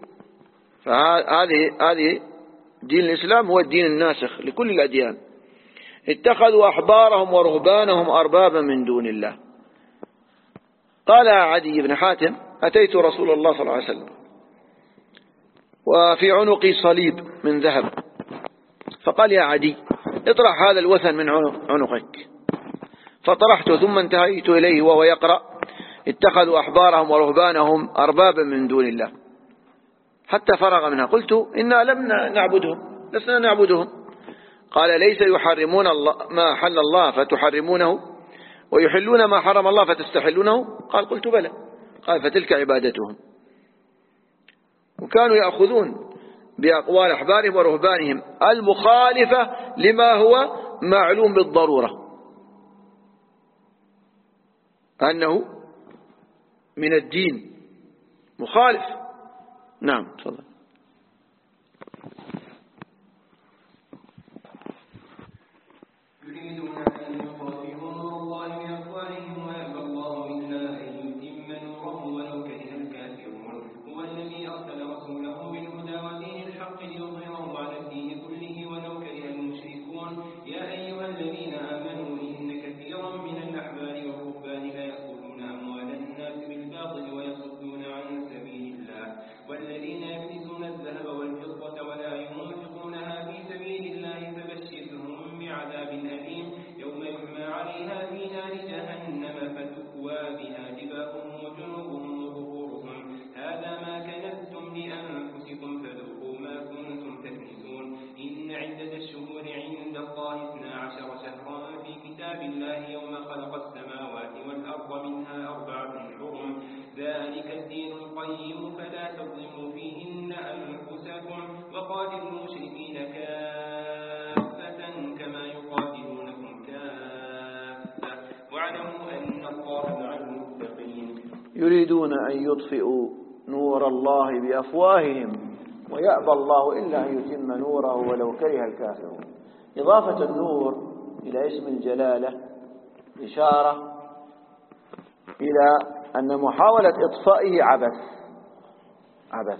فهذه دين الإسلام هو الدين الناسخ لكل الأديان. اتخذوا أحبارهم ورهبانهم أربابا من دون الله. قال عدي بن حاتم أتيت رسول الله صلى الله عليه وسلم وفي عنقي صليب من ذهب، فقال يا عدي اطرح هذا الوثن من عنقك، فطرحته ثم انتهيت إليه وهو يقرأ اتخذوا أحبارهم ورهبانهم أربابا من دون الله حتى فرغ منها. قلت إنا لم نعبدهم، لسنا نعبدهم. قال ليس يحرمون ما حل الله فتحرمونه ويحلون ما حرم الله فتستحلونه؟ قال قلت بلى. قال فتلك عبادتهم. وكانوا يأخذون بأقوال أحبارهم ورهبانهم المخالفة لما هو معلوم بالضرورة أنه من الدين، مخالف. نعم تفضل. يريدون أن يطفئوا نور الله بأفواههم ويأبى الله إلا أن يتم نوره ولو كره الكافرون. إضافة النور إلى اسم الجلالة إشارة إلى أن محاولة إطفائه عبث،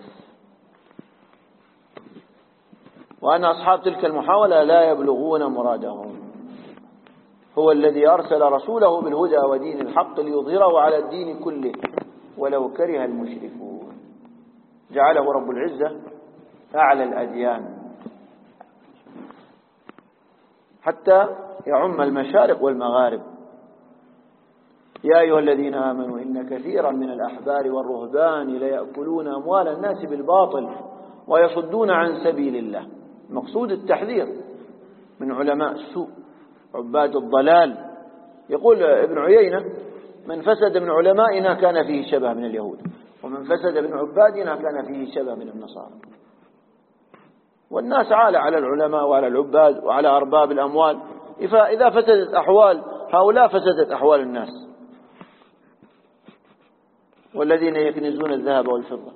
وأن أصحاب تلك المحاولة لا يبلغون مرادهم. هو الذي أرسل رسوله بالهدى ودين الحق ليظهره على الدين كله ولو كره المشركون. جعله رب العزة أعلى الأديان حتى يعم المشارق والمغارب. يا أيها الذين آمنوا إن كثيرا من الأحبار والرهبان ليأكلون أموال الناس بالباطل ويصدون عن سبيل الله. مقصود التحذير من علماء السوء عباد الضلال. يقول ابن عيينة من فسد من علمائنا كان فيه شبه من اليهود، ومن فسد من عبادنا كان فيه شبه من النصارى. والناس عالة على العلماء وعلى العباد وعلى أرباب الأموال. إذا فسدت أحوال هؤلاء فسدت أحوال الناس. والذين يكنزون الذهب والفضة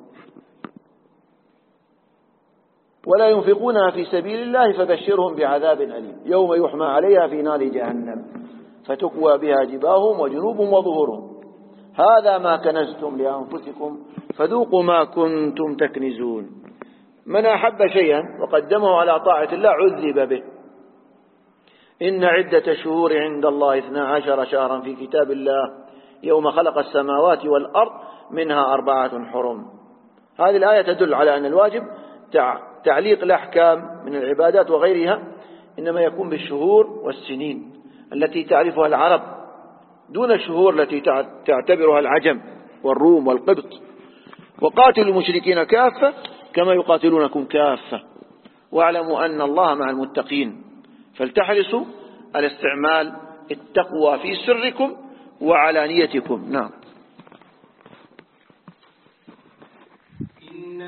ولا ينفقونها في سبيل الله فبشرهم بعذاب أليم يوم يحمى عليها في نار جهنم فتكوى بها جباههم وجنوبهم وظهورهم هذا ما كنزتم لأنفسكم فذوقوا ما كنتم تكنزون. من أحب شيئا وقدمه على طاعة الله عذب به. إن عدة شهور عند الله 12 شهرا في كتاب الله يوم خلق السماوات والأرض منها 4 حرم. هذه الآية تدل على أن الواجب تعليق الأحكام من العبادات وغيرها إنما يكون بالشهور والسنين التي تعرفها العرب دون الشهور التي تعتبرها العجم والروم والقبط. وقاتلوا المشركين كافة كما يقاتلونكم كافة واعلموا أن الله مع المتقين. فلتحرصوا على استعمال التقوى في سركم وعلانيتكم. نعم.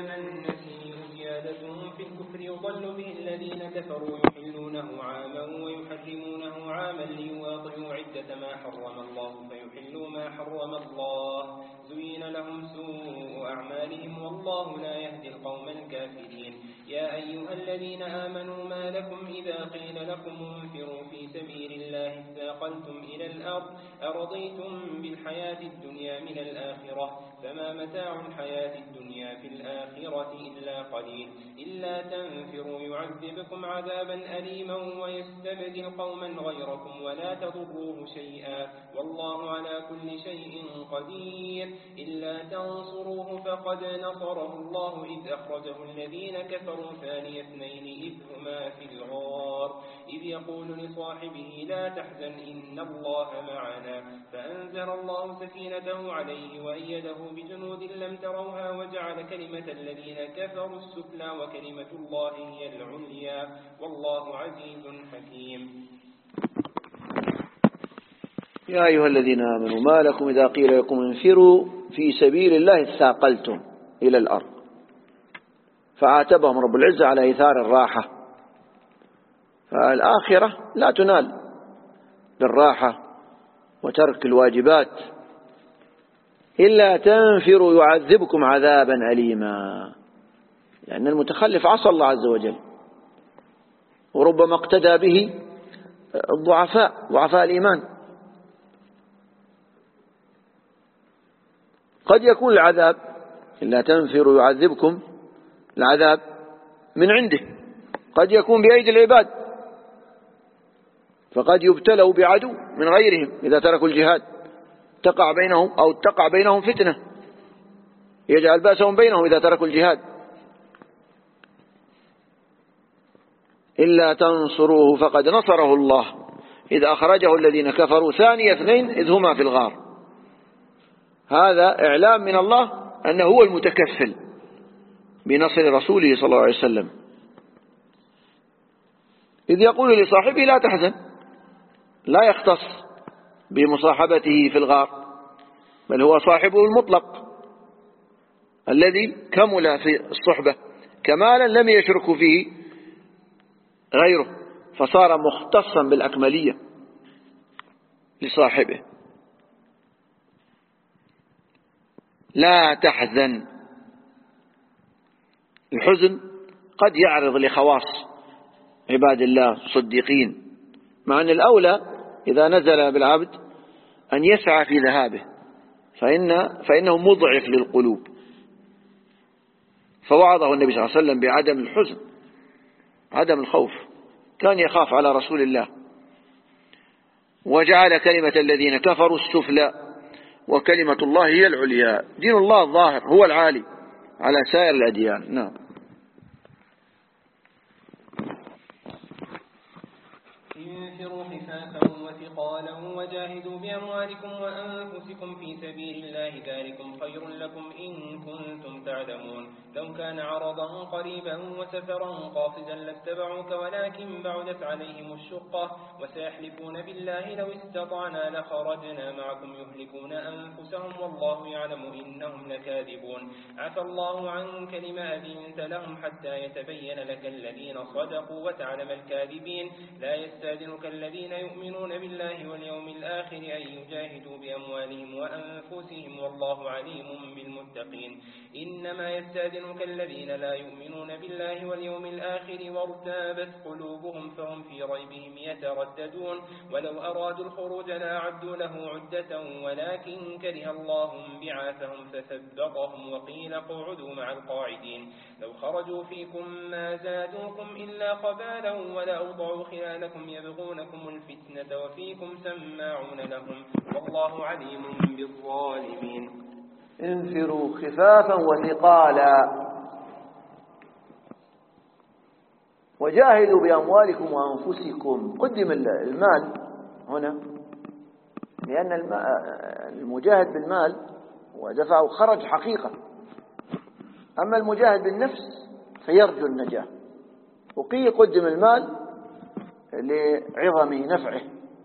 إنما النسيء زيادة في الكفر يضل به الذين كفروا يحلونه عاما ويحرمونه عاما ليواطئوا عدة ما حرم الله فيحلوا ما حرم الله زين لهم سوء أعمالهم والله لا يهدي القوم الكافرين. يا أيها الذين آمنوا ما لكم إذا قيل لكم انفروا في سبيل الله اثاقلتم إلى الأرض أرضيتم بالحياة الدنيا من الآخرة فما متاع الحياة الدنيا في الآخرة إلا قليل. إلا تنفروا يعذبكم عذابا أليما ويستبدل قوما غيركم ولا تضروه شيئا والله على كل شيء قدير. إلا تنصروه فقد نصره الله إذ أخرجه الذين كفروا ثاني اثنين إذ هما في الغار إذ يقول لصاحبه لا تحزن إن الله معنا فأنزل الله سكينته عليه وأيده بجنود لم تروها وجعل كلمة الذين كفروا السفلى وكلمة الله هي العليا والله عزيز حكيم. يا أيها الذين آمنوا ما لكم إذا قيل لكم انفروا في سبيل الله اثاقلتم إلى الأرض. فعاتبهم رب العزة على إيثار الراحة، فالآخرة لا تنال بالراحة وترك الواجبات. إلا تنفروا يعذبكم عذابا أليما، لأن المتخلف عصى الله عز وجل وربما اقتدى به ضعفاء الإيمان. قد يكون العذاب إلا تنفروا يعذبكم العذاب من عنده، قد يكون بأيدي العباد، فقد يبتلوا بعدو من غيرهم إذا تركوا الجهاد تقع بينهم فتنة يجعل بأسهم بينهم إذا تركوا الجهاد. إلا تنصروه فقد نصره الله إذ أخرجه الذين كفروا ثاني اثنين إذ هما في الغار. هذا إعلام من الله أنه هو المتكفل بنصر رسوله صلى الله عليه وسلم، إذ يقول لصاحبه لا تحزن، لا يختص بمصاحبته في الغار، بل هو صاحبه المطلق الذي كمل في الصحبة كمالا لم يشرك فيه غيره، فصار مختصا بالأكملية لصاحبه. لا تحزن، الحزن قد يعرض لخواص عباد الله الصديقين، مع أن الأولى إذا نزل بالعبد أن يسعى في ذهابه فإنه مضعف للقلوب. فوعظه النبي صلى الله عليه وسلم بعدم الحزن، عدم الخوف، كان يخاف على رسول الله. وجعل كلمة الذين كفروا السفلى وكلمة الله هي العليا. دين الله الظاهر هو العالي على سائر الأديان. نعم. انفروا خفافا وثقالا وجاهدوا بأموالكم وأنفسكم في سبيل الله ذلكم خير لكم إن كنتم تعلمون. لو كان عرضا قريبا وسفرا قاصدا لاتبعوك ولكن بعدت عليهم الشقة وسيحلفون بالله لو استطعنا لخرجنا معكم يهلكون أنفسهم والله يعلم إنهم لكاذبون. عفى الله عنك لما أذنت لهم حتى يتبين لك الذين صدقوا وتعلم الكاذبين. لا يستأذنك الذين يؤمنون بالله واليوم الآخر أن يجاهدوا بأموالهم وأنفسهم والله عليم بالمتقين. إنما يستأذنك الذين لا يؤمنون بالله واليوم الآخر وارتابت قلوبهم فهم في ريبهم يترددون. ولو أرادوا الخروج لأعدوا له عدة ولكن كره الله بعاثهم فثبطهم وقيل اقعدوا مع القاعدين. لو خرجوا فيكم ما زادوكم إلا خبالا ولأوضعوا خلالكم يبغونكم الفتنة وفيكم سماعون لهم والله عليم بالظالمين. انفروا خفافا وثقالا وجاهدوا بأموالكم وأنفسكم. قدم المال هنا لأن المجاهد بالمال ودفعه خرج حقيقة، أما المجاهد بالنفس فيرجو النجاة. قدم المال لعظم نفعه.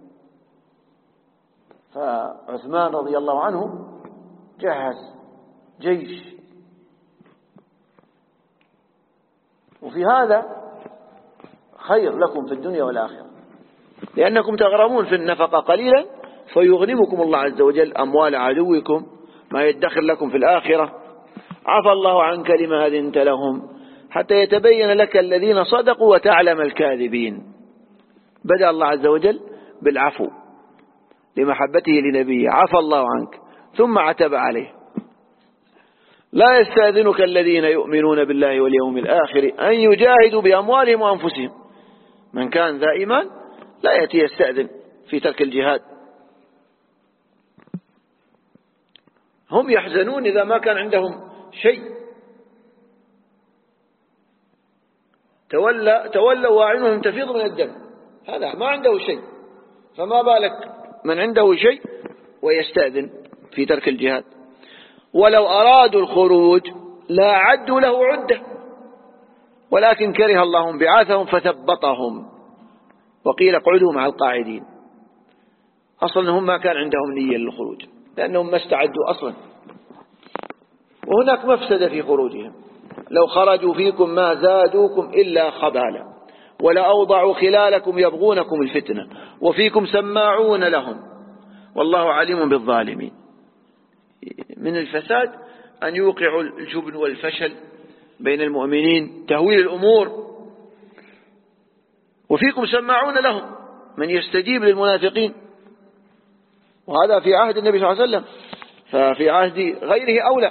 فعثمان رضي الله عنه جهز جيش وفي هذا خير لكم في الدنيا والآخرة، لأنكم تغرمون في النفقة قليلا فيغنمكم الله عز وجل أموال عدوكم ما يدخر لكم في الآخرة. عفى الله عنك لما أذنت لهم حتى يتبين لك الذين صدقوا وتعلم الكاذبين. بدأ الله عز وجل بالعفو لمحبته لنبيه، عفى الله عنك، ثم عتب عليه. لا يستأذنك الذين يؤمنون بالله واليوم الآخر أن يجاهدوا بأموالهم وأنفسهم. من كان ذا إيمان لا يأتي يستأذن في ترك الجهاد. هم يحزنون إذا ما كان عندهم شيء، تولوا وأعينهم تفيض من الدم، هذا ما عنده شيء، فما بالك من عنده شيء ويستأذن في ترك الجهاد. ولو أرادوا الخروج لا عدوا له عدة ولكن كره الله انبعاثهم فثبطهم وقيل اقعدوا مع القاعدين. أصلا هم ما كان عندهم نية للخروج لأنهم ما استعدوا أصلا، وهناك مفسدة في خروجهم. لو خرجوا فيكم ما زادوكم إلا خبالا ولأوضعوا خلالكم يبغونكم الفتنة وفيكم سماعون لهم والله عليم بالظالمين. من الفساد أن يوقعوا الجبن والفشل بين المؤمنين، تهويل الأمور. وفيكم سماعون لهم، من يستجيب للمنافقين، وهذا في عهد النبي صلى الله عليه وسلم، ففي عهد غيره أولى.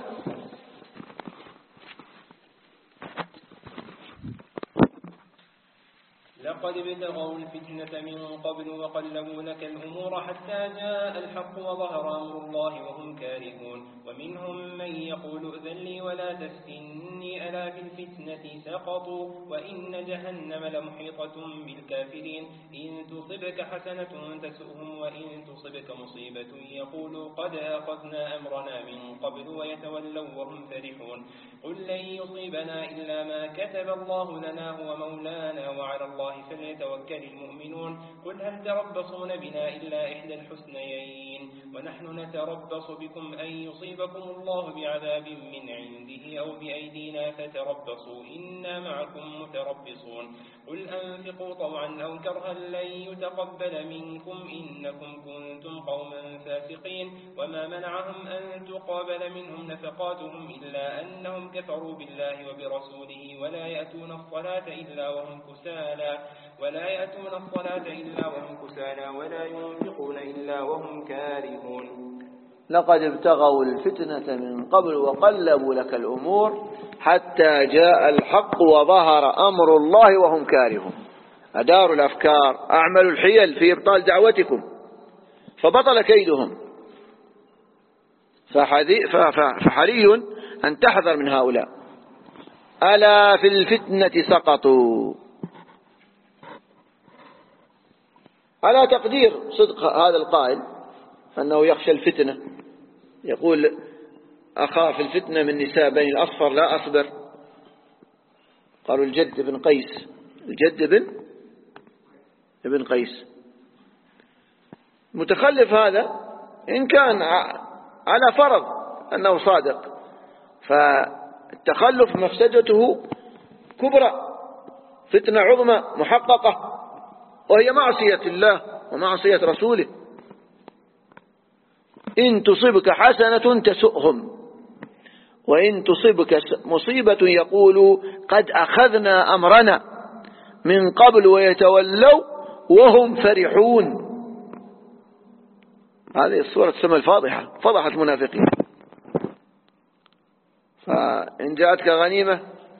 لقد ابتغوا الفتنة من قبل وقلبوا لك الأمور حتى جاء الحق وظهر أمر الله وهم كارهون. ومنهم من يقول ائذن لي ولا تفتني ألا في الفتنة سقطوا وإن جهنم لمحيطة بالكافرين. إن تصبك حسنة تسؤهم وإن تصبك مصيبة يقولوا قد أخذنا أمرنا من قبل ويتولوا وهم فرحون. قل لن يصيبنا إلا ما كتب الله لنا هو مولانا وعلى الله فليتوكل المؤمنون. قل هل تربصون بنا إلا إحدى الحسنيين ونحن نتربص بكم أن يصيبكم الله بعذاب من عنده أو بأيدينا فتربصوا إنا معكم متربصون. قل أنفقوا طوعا أو كرها لن يتقبل منكم إنكم كنتم قوما فاسقين. وما منعهم أن تقابل منهم نفقاتهم إلا أنهم كفروا بالله وبرسوله ولا يأتون الصلاة إلا وهم كسالى ولا ينفقون إلا وهم كارهون. لقد ابتغوا الفتنة من قبل وقلبوا لك الأمور حتى جاء الحق وظهر أمر الله وهم كارهون. أداروا الأفكار، أعملوا الحيل في إبطال دعوتكم فبطل كيدهم. فحري أن تحذر من هؤلاء. ألا في الفتنة سقطوا. على تقدير صدق هذا القائل أنه يخشى الفتنة، يقول أخاف الفتنة من نساء بني الأصفر لا أصبر. قالوا الجد بن قيس، الجد بن قيس. متخلف هذا إن كان على فرض أنه صادق، فالتخلف مفسدته كبرى، فتنة عظمى محققة، وهي معصية الله ومعصية رسوله. إن تصبك حسنة تسؤهم وإن تصبك مصيبة يقولوا قد أخذنا أمرنا من قبل ويتولوا وهم فرحون. هذه الصورة تسمى الفاضحة، فضحت المنافقين. فإن جاءتك غنيمة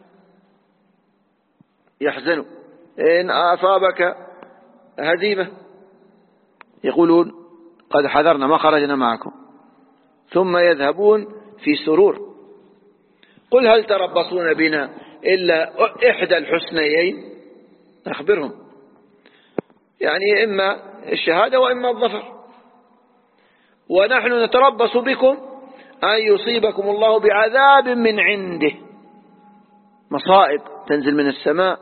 يحزنوا، إن أصابك هزيمة يقولون قد حذرنا ما خرجنا معكم، ثم يذهبون في سرور. قل هل تربصون بنا إلا إحدى الحسنيين، أخبرهم، يعني إما الشهادة وإما الظفر. ونحن نتربص بكم أن يصيبكم الله بعذاب من عنده، مصائب تنزل من السماء،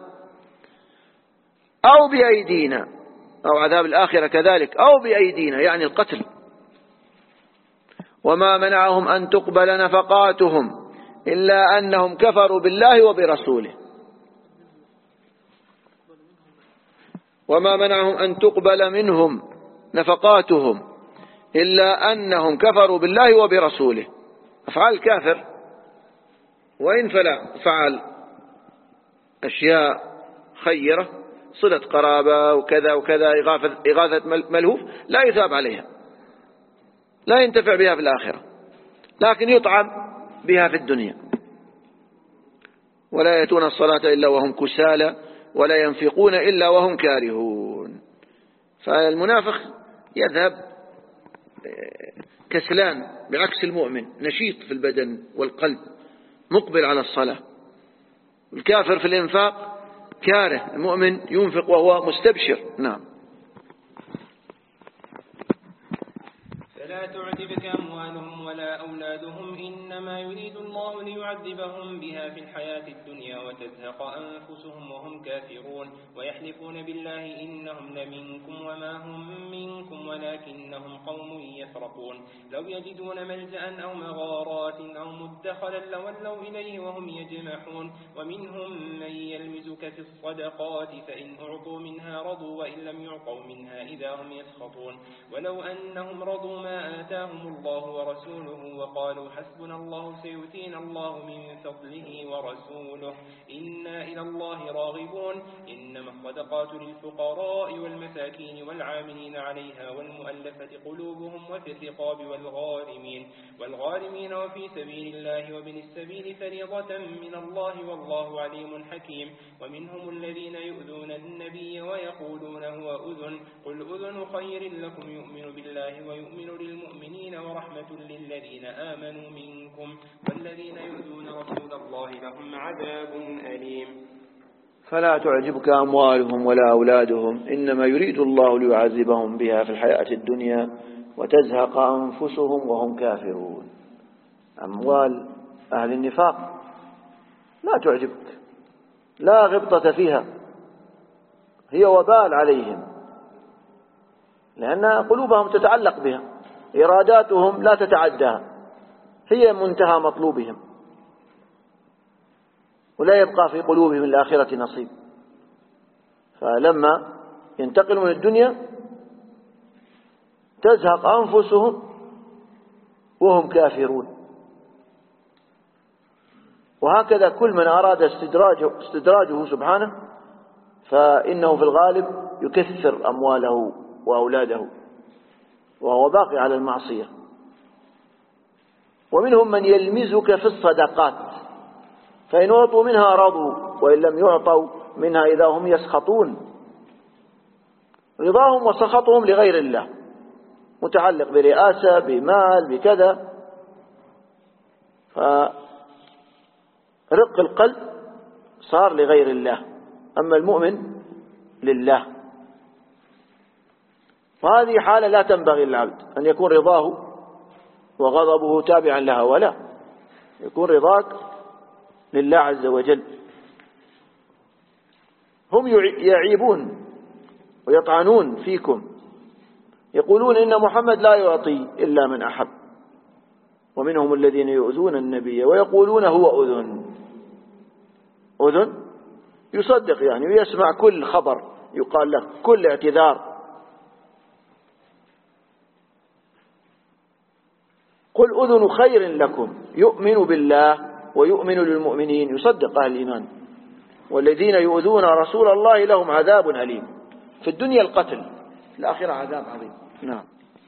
أو بأيدينا، أو عذاب الآخرة كذلك، أو بأيدينا يعني القتل. وما منعهم أن تقبل نفقاتهم إلا أنهم كفروا بالله وبرسوله. وما منعهم أن تقبل منهم نفقاتهم إلا أنهم كفروا بالله وبرسوله. أفعال الكافر وإن فعل أشياء خيرة، صلة قرابة وكذا وكذا، إغاثة ملهوف، لا يثاب عليها، لا ينتفع بها في الآخرة، لكن يطعم بها في الدنيا. ولا يأتون الصلاة إلا وهم كسالى ولا ينفقون إلا وهم كارهون. فالمنافق يذهب كسلان بعكس المؤمن، نشيط في البدن والقلب، مقبل على الصلاة. الكافر في الإنفاق كاره، المؤمن ينفق وهو مستبشر. نعم. فلا تعجبك أموالهم ولا أولادهم، إنما يريد الله ليعذبهم بها في الحياة الدنيا وتزهق أنفسهم وهم كافرون، ويحلفون بالله إنهم لمنكم وما هم منكم ولكنهم قوم يفرقون. لو يجدون ملجأ أو مغارات أو مدخلا لولوا إليه وهم يجمحون. ومنهم من يلمزك في الصدقات فإن أعطوا منها رضوا وإن لم يعطوا منها إذا هم يسخطون. ولو أنهم رضوا ما آتاهم الله ورسوله وقالوا حسبنا الله سيؤتينا الله من فضله ورسوله إنا إلى الله راغبون. إنما الصدقات للفقراء والمساكين والعاملين عليها والمؤلفة قلوبهم وفي الرقاب والغارمين وفي سبيل الله وابن السبيل فريضة من الله والله عليم حكيم. ومنهم الذين يؤذون النبي ويقولون هو أذن، قل أذن خير لكم يؤمن بالله ويؤمن للمؤمنين ورحمة للذين آمنوا منكم والذين يؤذون رسول الله لهم عذاب أليم. فلا تعجبك أموالهم ولا أولادهم، إنما يريد الله ليعذبهم بها في الحياة الدنيا وتزهق أنفسهم وهم كافرون. أموال أهل النفاق لا تعجبك، لا غبطة فيها، هي وبال عليهم، لأن قلوبهم تتعلق بها، إراداتهم لا تتعداها، هي منتهى مطلوبهم، ولا يبقى في قلوبهم الآخرة نصيب. فلما ينتقلوا من الدنيا تزهق أنفسهم وهم كافرون. وهكذا كل من أراد استدراجه سبحانه فإنه في الغالب يكثر أمواله وأولاده وهو باقي على المعصية. ومنهم من يلمزك في الصدقات فإن أعطوا منها رضوا وإن لم يعطوا منها إذا هم يسخطون. رضاهم وسخطهم لغير الله، متعلق برئاسة، بمال، بكذا. فرق القلب صار لغير الله، أما المؤمن لله. وهذه حالة لا تنبغي للعبد أن يكون رضاه وغضبه تابعا لها، ولا يكون رضاك لله عز وجل. هم يعيبون ويطعنون فيكم، يقولون إن محمد لا يعطي إلا من أحب. ومنهم الذين يؤذون النبي ويقولون هو أذن. أذن يصدق يعني ويسمع كل خبر يقال له، كل اعتذار. قل أذن خير لكم يؤمن بالله ويؤمن للمؤمنين، يصدق أهل الإيمان. والذين يؤذون رسول الله لهم عذاب أليم، في الدنيا القتل، في الآخرة عذاب عظيم. نعم.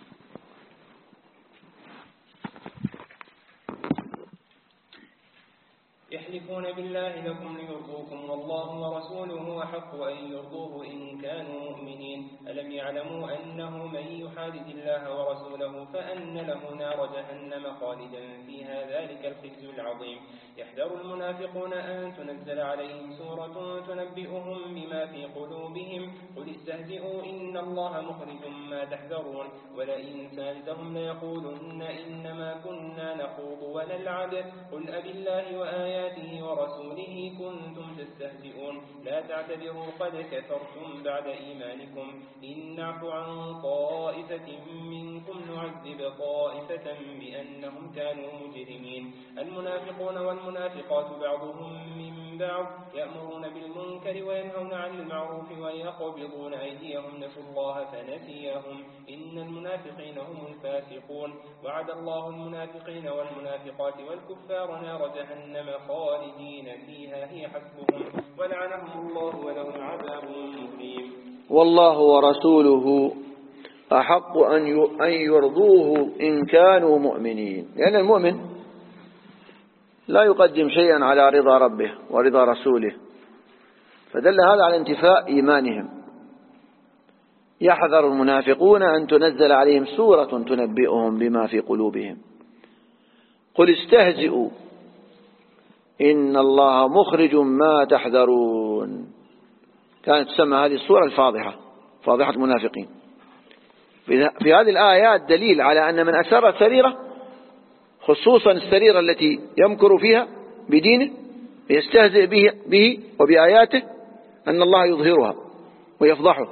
يحلفون بالله لكم ليرضوكم والله ورسوله أحق أن يرضوه إن كانوا مؤمنين. ألم يعلموا أنه من يحادد الله ورسوله فأن له نار جهنم خالدا فيها ذلك الخزي العظيم. يحذر المنافقون أن تنزل عليهم سورة تنبئهم بما في قلوبهم قل استهزئوا إن الله مخرج ما تحذرون. ولئن سألتهم ليقولن إنما كنا نخوض ونلعب قل أبالله وآياته ورسوله كنتم تستهزئون. لا تعتذروا قد كفرتم بعد إيمانكم إن نعفو عن طائفة منكم نعذب طائفة بأنهم كانوا مجرمين. المنافقون والمنافقات بعضهم من من بعض يأمرون بالمنكر وينهون عن المعروف ويقبضون أيديهم نسوا الله فنسيهم إن المنافقين هم الفاسقون وعد الله المنافقين والمنافقات والكفار نار جهنم خالدين فيها هي حسبهم ولعنهم الله ولهم عذاب مقيم. والله ورسوله أحق أن يرضوه إن كانوا مؤمنين، لأن المؤمن لا يقدم شيئا على رضا ربه ورضا رسوله، فدل هذا على انتفاء إيمانهم. يحذر المنافقون أن تنزل عليهم سورة تنبئهم بما في قلوبهم قل استهزئوا إن الله مخرج ما تحذرون. كانت تسمى هذه السورة الفاضحة، فاضحة المنافقين. في هذه الآيات دليل على أن من أسر السريرة، خصوصا السريرة التي يمكر فيها بدينه يستهزئ به وبآياته، أن الله يظهرها ويفضحه.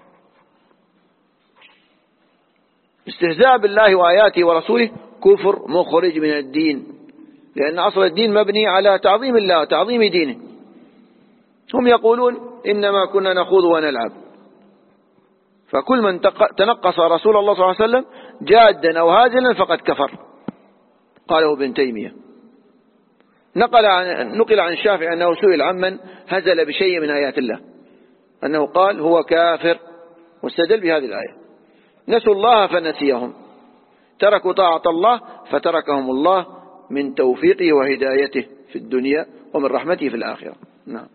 استهزاء بالله وآياته ورسوله كفر مخرج من الدين، لأن أصل الدين مبني على تعظيم الله وتعظيم دينه. هم يقولون إنما كنا نخوض ونلعب، فكل من تنقص رسول الله صلى الله عليه وسلم جادا أو هازلا فقد كفر، قاله ابن تيمية. نقل عن الشافعي أنه سئل عمن هزل بشيء من آيات الله أنه قال هو كافر، واستدل بهذه الآية. نسوا الله فنسيهم، تركوا طاعة الله فتركهم الله من توفيقه وهدايته في الدنيا ومن رحمته في الآخرة. نعم.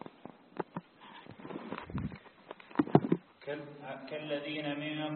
كالذين من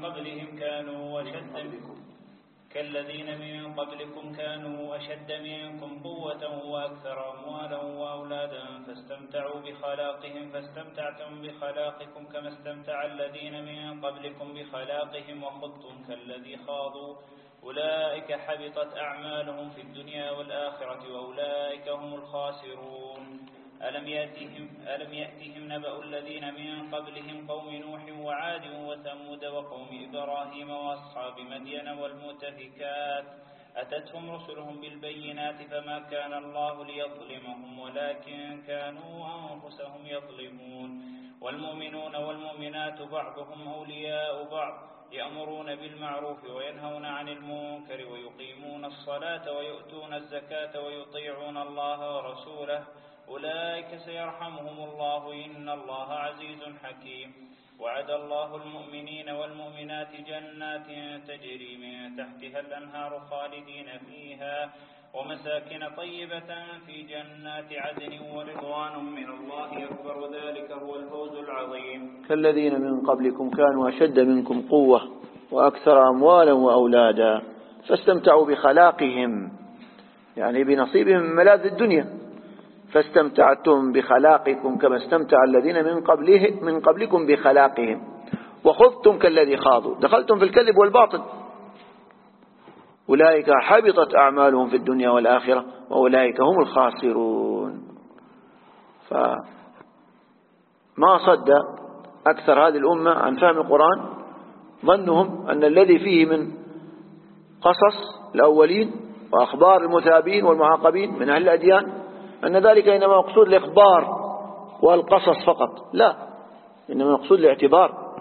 قبلكم كانوا أشد منكم قوة وأكثر أموالا وأولادا فاستمتعوا بخلاقهم فاستمتعتم بخلاقكم كما استمتع الذين من قبلكم بخلاقهم وخضتم كالذي خاضوا أولئك حبطت أعمالهم في الدنيا والآخرة وأولئك هم الخاسرون. ألم يأتهم نبأ الذين من قبلهم قوم نوح وعاد وثمود وقوم إبراهيم وأصحاب مدين والمؤتفكات أتتهم رسلهم بالبينات فما كان الله ليظلمهم ولكن كانوا أنفسهم يظلمون. والمؤمنون والمؤمنات بعضهم أولياء بعض يأمرون بالمعروف وينهون عن المنكر ويقيمون الصلاة ويؤتون الزكاة ويطيعون الله ورسوله أولئك سيرحمهم الله إن الله عزيز حكيم. وعد الله المؤمنين والمؤمنات جنات تجري من تحتها الأنهار خالدين فيها ومساكن طيبة في جنات عدن ورضوان من الله أكبر ذلك هو الفوز العظيم. كالذين من قبلكم كانوا أشد منكم قوة وأكثر أموالا وأولادا فاستمتعوا بخلاقهم، يعني بنصيبهم من ملاذ الدنيا. فاستمتعتم بخلاقكم كما استمتع الذين من قبلكم بخلاقهم وخضتم كالذي خاضوا، دخلتم في الكذب والباطل. أولئك حبطت أعمالهم في الدنيا والآخرة وأولئك هم الخاسرون. فما صد أكثر هذه الأمة عن فهم القرآن ظنهم أن الذي فيه من قصص الأولين وأخبار المثابين والمعاقبين من أهل الأديان أن ذلك إنما مقصود الإخبار والقصص فقط، لا، إنما مقصود الاعتبار.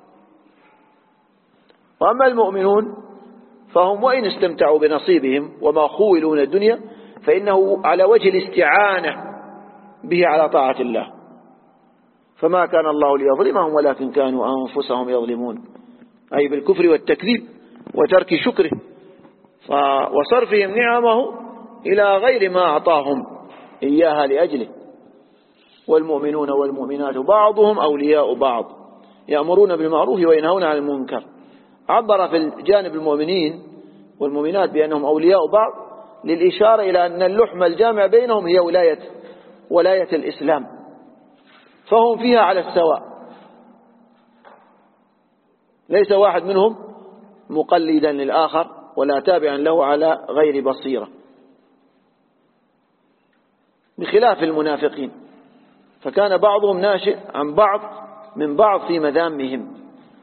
وأما المؤمنون فهم وإن استمتعوا بنصيبهم وما خولوا من الدنيا فإنه على وجه الاستعانة به على طاعة الله، فما كان الله ليظلمهم ولكن كانوا أنفسهم يظلمون، أي بالكفر والتكذيب وترك شكره وصرفهم نعمه إلى غير ما أعطاهم إياها لأجله. والمؤمنون والمؤمنات بعضهم أولياء بعض يأمرون بالمعروف وينهون عن المنكر. عبر في الجانب المؤمنين والمؤمنات بأنهم أولياء بعض للإشارة إلى أن اللحمة الجامع بينهم هي ولاية الإسلام، فهم فيها على السواء، ليس واحد منهم مقلدا للآخر ولا تابعا له على غير بصيرة، بخلاف المنافقين فكان بعضهم ناشئ عن بعض من بعض في مذامهم.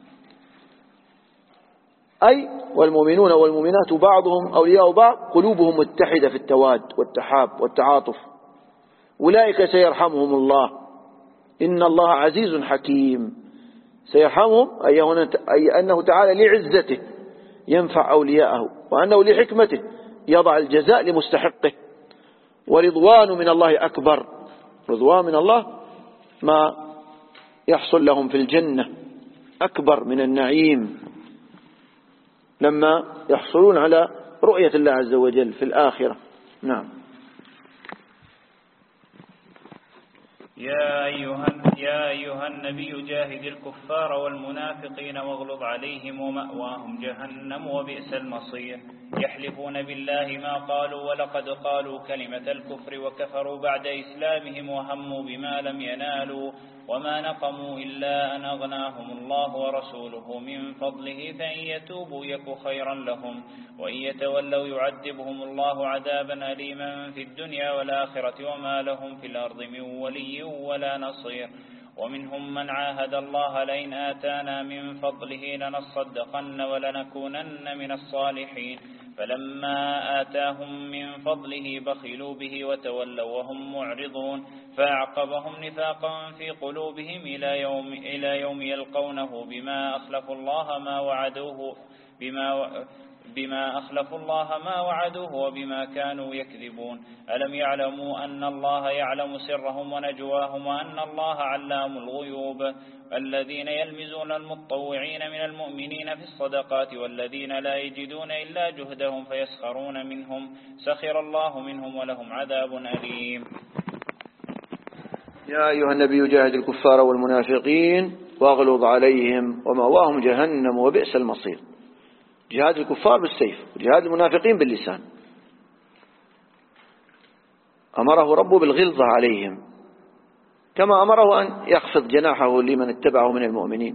أي والمؤمنون والمؤمنات بعضهم أولياء بعض قلوبهم متحدة في التواد والتحاب والتعاطف أولئك سيرحمهم الله إن الله عزيز حكيم. سيرحمهم أي أنه تعالى لعزته ينفع أولياءه، وأنه لحكمته يضع الجزاء لمستحقه. ورضوان من الله أكبر، رضوان من الله ما يحصل لهم في الجنة أكبر من النعيم لما يحصلون على رؤية الله عز وجل في الآخرة. نعم. يا أيها النبي جاهد الكفار والمنافقين واغلظ عليهم ومأواهم جهنم وبئس المصير. يحلفون بالله ما قالوا ولقد قالوا كلمة الكفر وكفروا بعد إسلامهم وهموا بما لم ينالوا وما نقموا إلا أن أغناهم الله ورسوله من فضله فإن يتوبوا يك خيرا لهم وإن يتولوا يعذبهم الله عذابا أليما في الدنيا والآخرة وما لهم في الأرض من ولي ولا نصير. ومنهم من عاهد الله لئن آتانا من فضله لنصدقن ولنكونن من الصالحين فلما آتاهم من فضله بخلوا به وتولوا وهم معرضون فأعقبهم نفاقا في قلوبهم إلى يوم يلقونه بما أخلفوا الله ما وعدوه وبما كانوا يكذبون. ألم يعلموا أن الله يعلم سرهم ونجواهم وأن الله علام الغيوب. الذين يلمزون المتطوعين من المؤمنين في الصدقات والذين لا يجدون إلا جهدهم فيسخرون منهم سخر الله منهم ولهم عذاب أليم. يا أيها النبي جاهد الكفار والمنافقين واغلظ عليهم ومأواهم جهنم وبئس المصير. جهاد الكفار بالسيف وجهاد المنافقين باللسان. أمره ربه بالغلظة عليهم كما أمره أن يخفض جناحه لمن اتبعه من المؤمنين.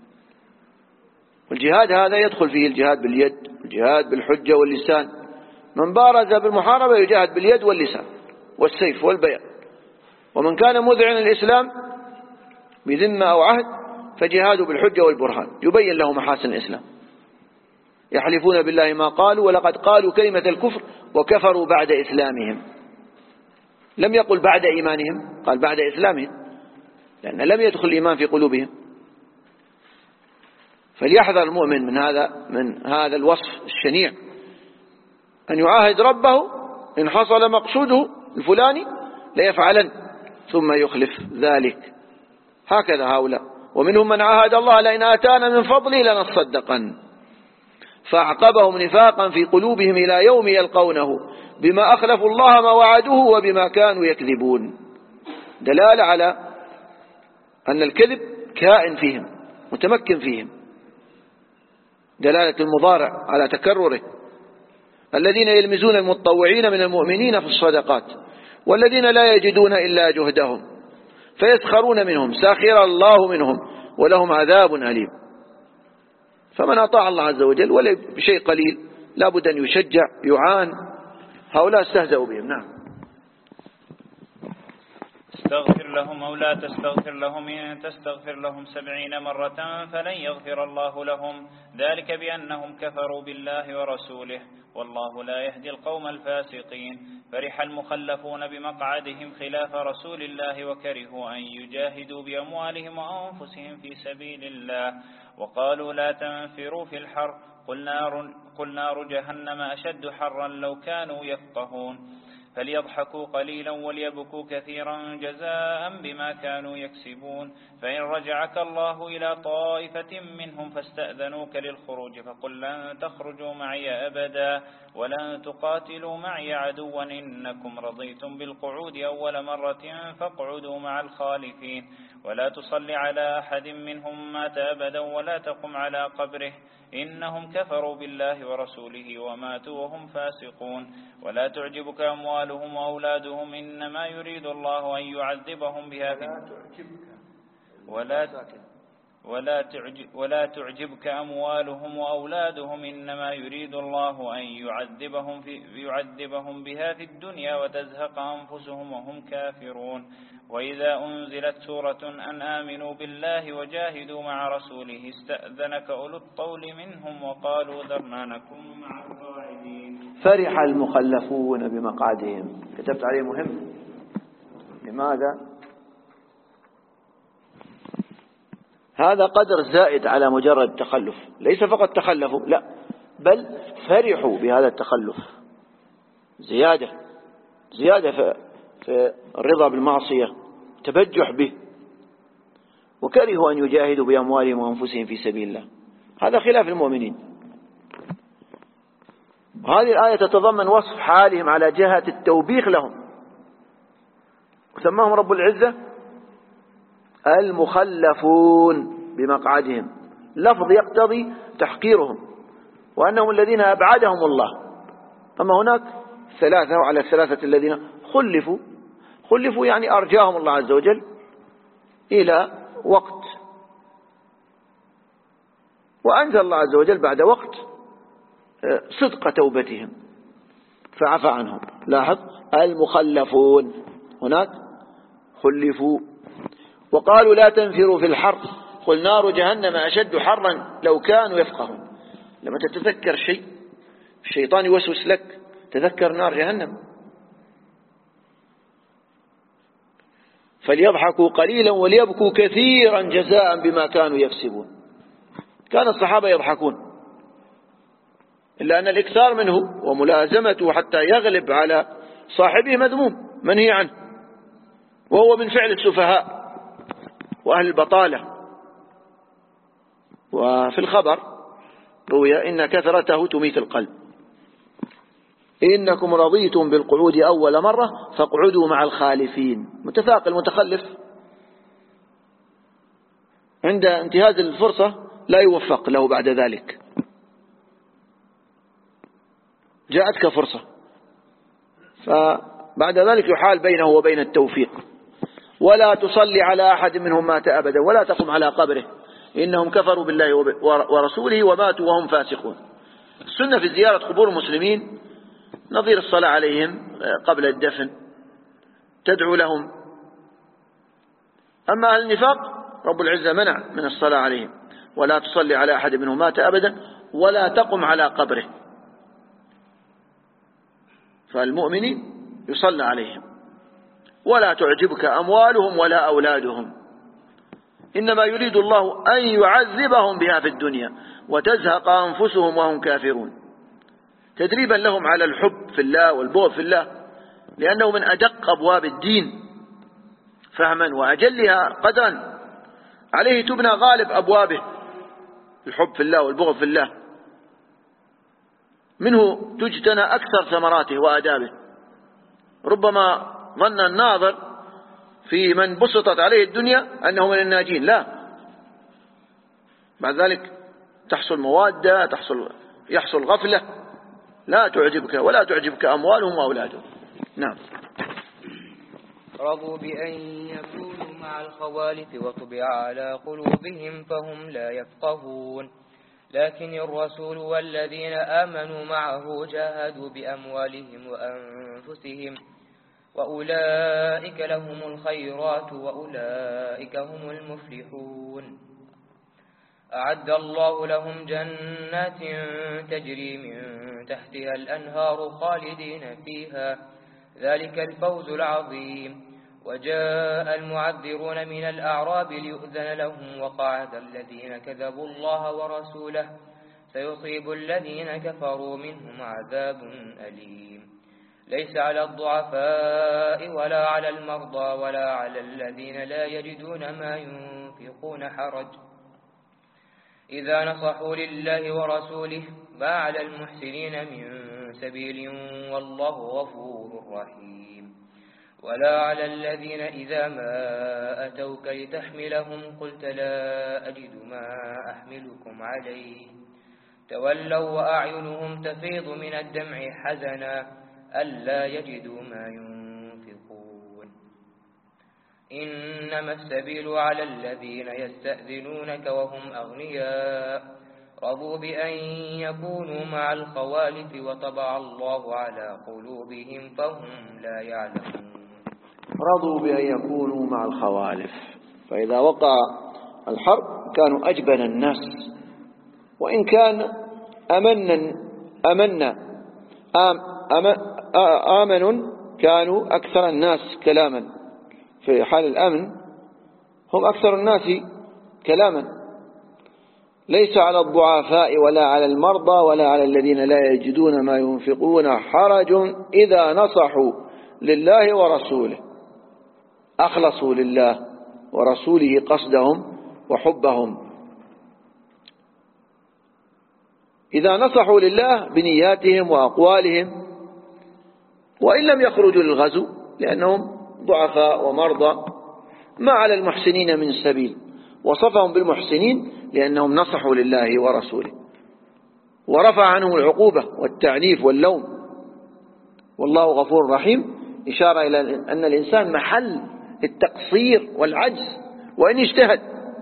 والجهاد هذا يدخل فيه الجهاد باليد والجهاد بالحجة واللسان. من بارز بالمحاربة يجاهد باليد واللسان والسيف والبيان. ومن كان مذعن الإسلام بذمة أو عهد فجهاده بالحجة والبرهان يبين له محاسن الإسلام. يحلفون بالله ما قالوا ولقد قالوا كلمة الكفر وكفروا بعد إسلامهم. لم يقل بعد إيمانهم، قال بعد إسلامهم، لأن لم يدخل الإيمان في قلوبهم. فليحذر المؤمن من هذا الوصف الشنيع، أن يعاهد ربه إن حصل مقصوده الفلاني ليفعلن ثم يخلف ذلك. هكذا هؤلاء. ومنهم من عاهد الله لئن آتانا من فضله لنصدقن فأعقبهم نفاقا في قلوبهم إلى يوم يلقونه بما أخلفوا الله ما وعدوه وبما كانوا يكذبون. دلالة على أن الكذب كائن فيهم متمكن فيهم، دلالة المضارع على تكرره. الذين يلمزون المتطوعين من المؤمنين في الصدقات والذين لا يجدون إلا جهدهم فيسخرون منهم ساخر الله منهم ولهم عذاب أليم. فمن أطاع الله عز وجل ولا بشيء قليل لابد أن يشجع يعان. هؤلاء استهزأوا بهم. نعم. استغفر لهم أو لا تستغفر لهم إن تستغفر لهم 70 مرة فلن يغفر الله لهم ذلك بأنهم كفروا بالله ورسوله والله لا يهدي القوم الفاسقين. فرح المخلفون بمقعدهم خلاف رسول الله وكرهوا أن يجاهدوا بأموالهم وأنفسهم في سبيل الله وقالوا لا تنفروا في الحر قل نار جهنم أشد حرا لو كانوا يفقهون. فليضحكوا قليلا وليبكوا كثيرا جزاء بما كانوا يكسبون. فإن رجعك الله إلى طائفة منهم فاستأذنوك للخروج فقل لن تخرجوا معي أبدا ولن تقاتلوا معي عدوا إنكم رضيتم بالقعود أول مرة فاقعدوا مع الخالفين ولا تصل على أحد منهم مات أبدا ولا تقم على قبره إنهم كفروا بالله ورسوله وماتوا وهم فاسقون. ولا تعجبك أموالهم وأولادهم إنما يريد الله أن يعذبهم بها في ولا تعجبك أموالهم وأولادهم إنما يريد الله أن يعذبهم بها في الدنيا وتزهق أنفسهم وهم كافرون. وإذا أنزلت سورة أن آمنوا بالله وجاهدوا مع رسوله استأذنك أولو الطول منهم وقالوا ذرنا نكن مع القاعدين. فرح المخلفون بمقعدهم. كتبت عليه مهم. لماذا؟ هذا قدر زائد على مجرد التخلف، ليس فقط تخلفوا، لا، بل فرحوا بهذا التخلف، زيادة في الرضا بالمعصية، تبجح به، وكرهوا أن يجاهدوا بأموالهم وأنفسهم في سبيل الله. هذا خلاف المؤمنين. هذه الآية تتضمن وصف حالهم على جهة التوبيخ لهم، وسماهم رب العزة المخلفون بمقعدهم، لفظ يقتضي تحقيرهم وأنهم الذين أبعدهم الله. أما هناك ثلاثة، وعلى الثلاثة الذين خلفوا يعني أرجاهم الله عز وجل إلى وقت، وأنزل الله عز وجل بعد وقت صدق توبتهم فعفى عنهم. لاحظ المخلفون هناك خلفوا. وقالوا لا تنفروا في الحر قل نار جهنم أشد حرا لو كانوا يفقهون. لما تتذكر شيء الشيطان يوسوس لك، تذكر نار جهنم. فليضحكوا قليلا وليبكوا كثيرا جزاء بما كانوا يكسبون. كان الصحابة يضحكون، إلا أن الإكثار منه وملازمته حتى يغلب على صاحبه مذموم منهي عنه، وهو من فعل السفهاء وأهل البطالة. وفي الخبر روي إن كثرته تميت القلب. إنكم رضيتم بالقعود أول مرة فاقعدوا مع الخالفين. متثاقل متخلف عند انتهاز الفرصة لا يوفق له بعد ذلك. جاءتك فرصة، فبعد ذلك يحال بينه وبين التوفيق. ولا تصلي على أحد منهم مات أبدا ولا تقم على قبره إنهم كفروا بالله ورسوله وماتوا وهم فاسقون. السنة في زيارة قبور المسلمين نظير الصلاة عليهم قبل الدفن، تدعو لهم. أما أهل النفاق رب العزة منع من الصلاة عليهم. ولا تصلي على أحد منهم مات أبدا ولا تقم على قبره. فالمؤمنين يصلى عليهم. ولا تعجبك أموالهم ولا أولادهم إنما يريد الله أن يعذبهم بها في الدنيا وتزهق أنفسهم وهم كافرون، تدريبا لهم على الحب في الله والبغض في الله، لأنه من أدق أبواب الدين فهما وأجلها قدرا، عليه تبنى غالب أبوابه، الحب في الله والبغض في الله، منه تجتنى أكثر ثمراته وآدابه. ربما ظن الناظر في من بسطت عليه الدنيا أنه من الناجين، لا، بعد ذلك تحصل موادة، يحصل غفلة. لا تعجبك ولا تعجبك أموالهم وأولادهم. نعم. رضوا بأن يكونوا مع الخوالف وطبع على قلوبهم فهم لا يفقهون لكن الرسول والذين آمنوا معه جاهدوا بأموالهم وأنفسهم وأولئك لهم الخيرات وأولئك هم المفلحون. أعد الله لهم جنات تجري من تحتها الأنهار خالدين فيها ذلك الفوز العظيم. وجاء المعذرون من الأعراب ليؤذن لهم وقعد الذين كذبوا الله ورسوله سيصيب الذين كفروا منهم عذاب أليم. ليس على الضعفاء ولا على المرضى ولا على الذين لا يجدون ما ينفقون حرج إذا نصحوا لله ورسوله ما على المحسنين من سبيل والله غفور رحيم. ولا على الذين إذا ما أتوك لتحملهم قلت لا أجد ما أحملكم عليه تولوا وأعينهم تفيض من الدمع حزنا ألا يجدوا ما ينفقون. إنما السبيل على الذين يستأذنونك وهم أغنياء رضوا بأن يكونوا مع الخوالف وطبع الله على قلوبهم فهم لا يعلمون. رضوا بأن يكونوا مع الخوالف، فإذا وقع الحرب كانوا أجبن الناس، وإن كان آمن كانوا أكثر الناس كلاما في حال الأمن هم أكثر الناس كلاما، ليس على الضعفاء ولا على المرضى ولا على الذين لا يجدون ما ينفقون حرج إذا نصحوا لله ورسوله، أخلصوا لله ورسوله قصدهم وحبهم. إذا نصحوا لله بنياتهم وأقوالهم، وإن لم يخرجوا للغزو لأنهم ضعفاء ومرضى، ما على المحسنين من سبيل. وصفهم بالمحسنين لأنهم نصحوا لله ورسوله، ورفع عنهم العقوبة والتعنيف واللوم، والله غفور رحيم، إشارة إلى أن الإنسان محل التقصير والعجز وإن اجتهد.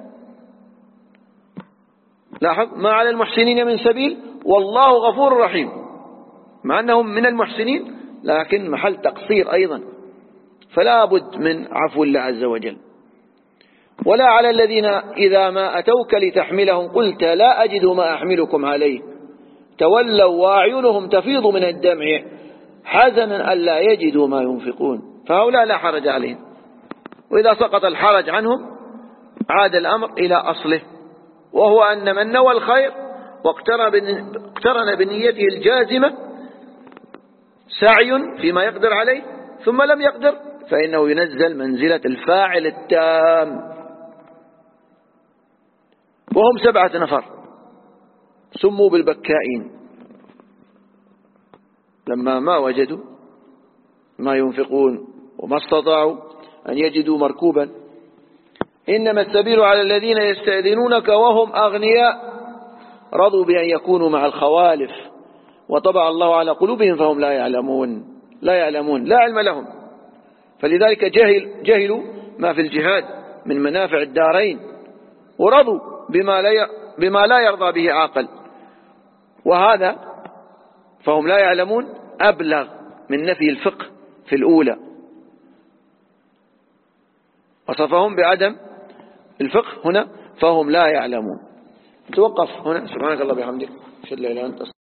لاحظ ما على المحسنين من سبيل والله غفور رحيم، مع أنهم من المحسنين لكن محل تقصير أيضا، فلا بد من عفو الله عز وجل. ولا على الذين إذا ما أتوك لتحملهم قلت لا أجد ما أحملكم عليه تولوا وأعينهم تفيض من الدمع حزنا ألا يجدوا ما ينفقون، فهؤلاء لا حرج عليهم. وإذا سقط الحرج عنهم عاد الأمر إلى أصله، وهو أن من نوى الخير واقترن بنيته الجازمة سعي فيما يقدر عليه ثم لم يقدر، فإنه ينزل منزلة الفاعل التام. وهم 7 نفر سموا بالبكائين، لما ما وجدوا ما ينفقون وما استطاعوا أن يجدوا مركوبا. إنما السبيل على الذين يستأذنونك وهم أغنياء رضوا بأن يكونوا مع الخوالف وطبع الله على قلوبهم فهم لا يعلمون لا علم لهم، فلذلك جهلوا ما في الجهاد من منافع الدارين، ورضوا بما لا يرضى به عاقل، وهذا فهم لا يعلمون أبلغ من نفي الفقه في الأولى، وصفهم بعدم الفقه هنا فهم لا يعلمون. توقف هنا. سبحانك الله بحمدك، أشهد أن لا إله إلا أنت.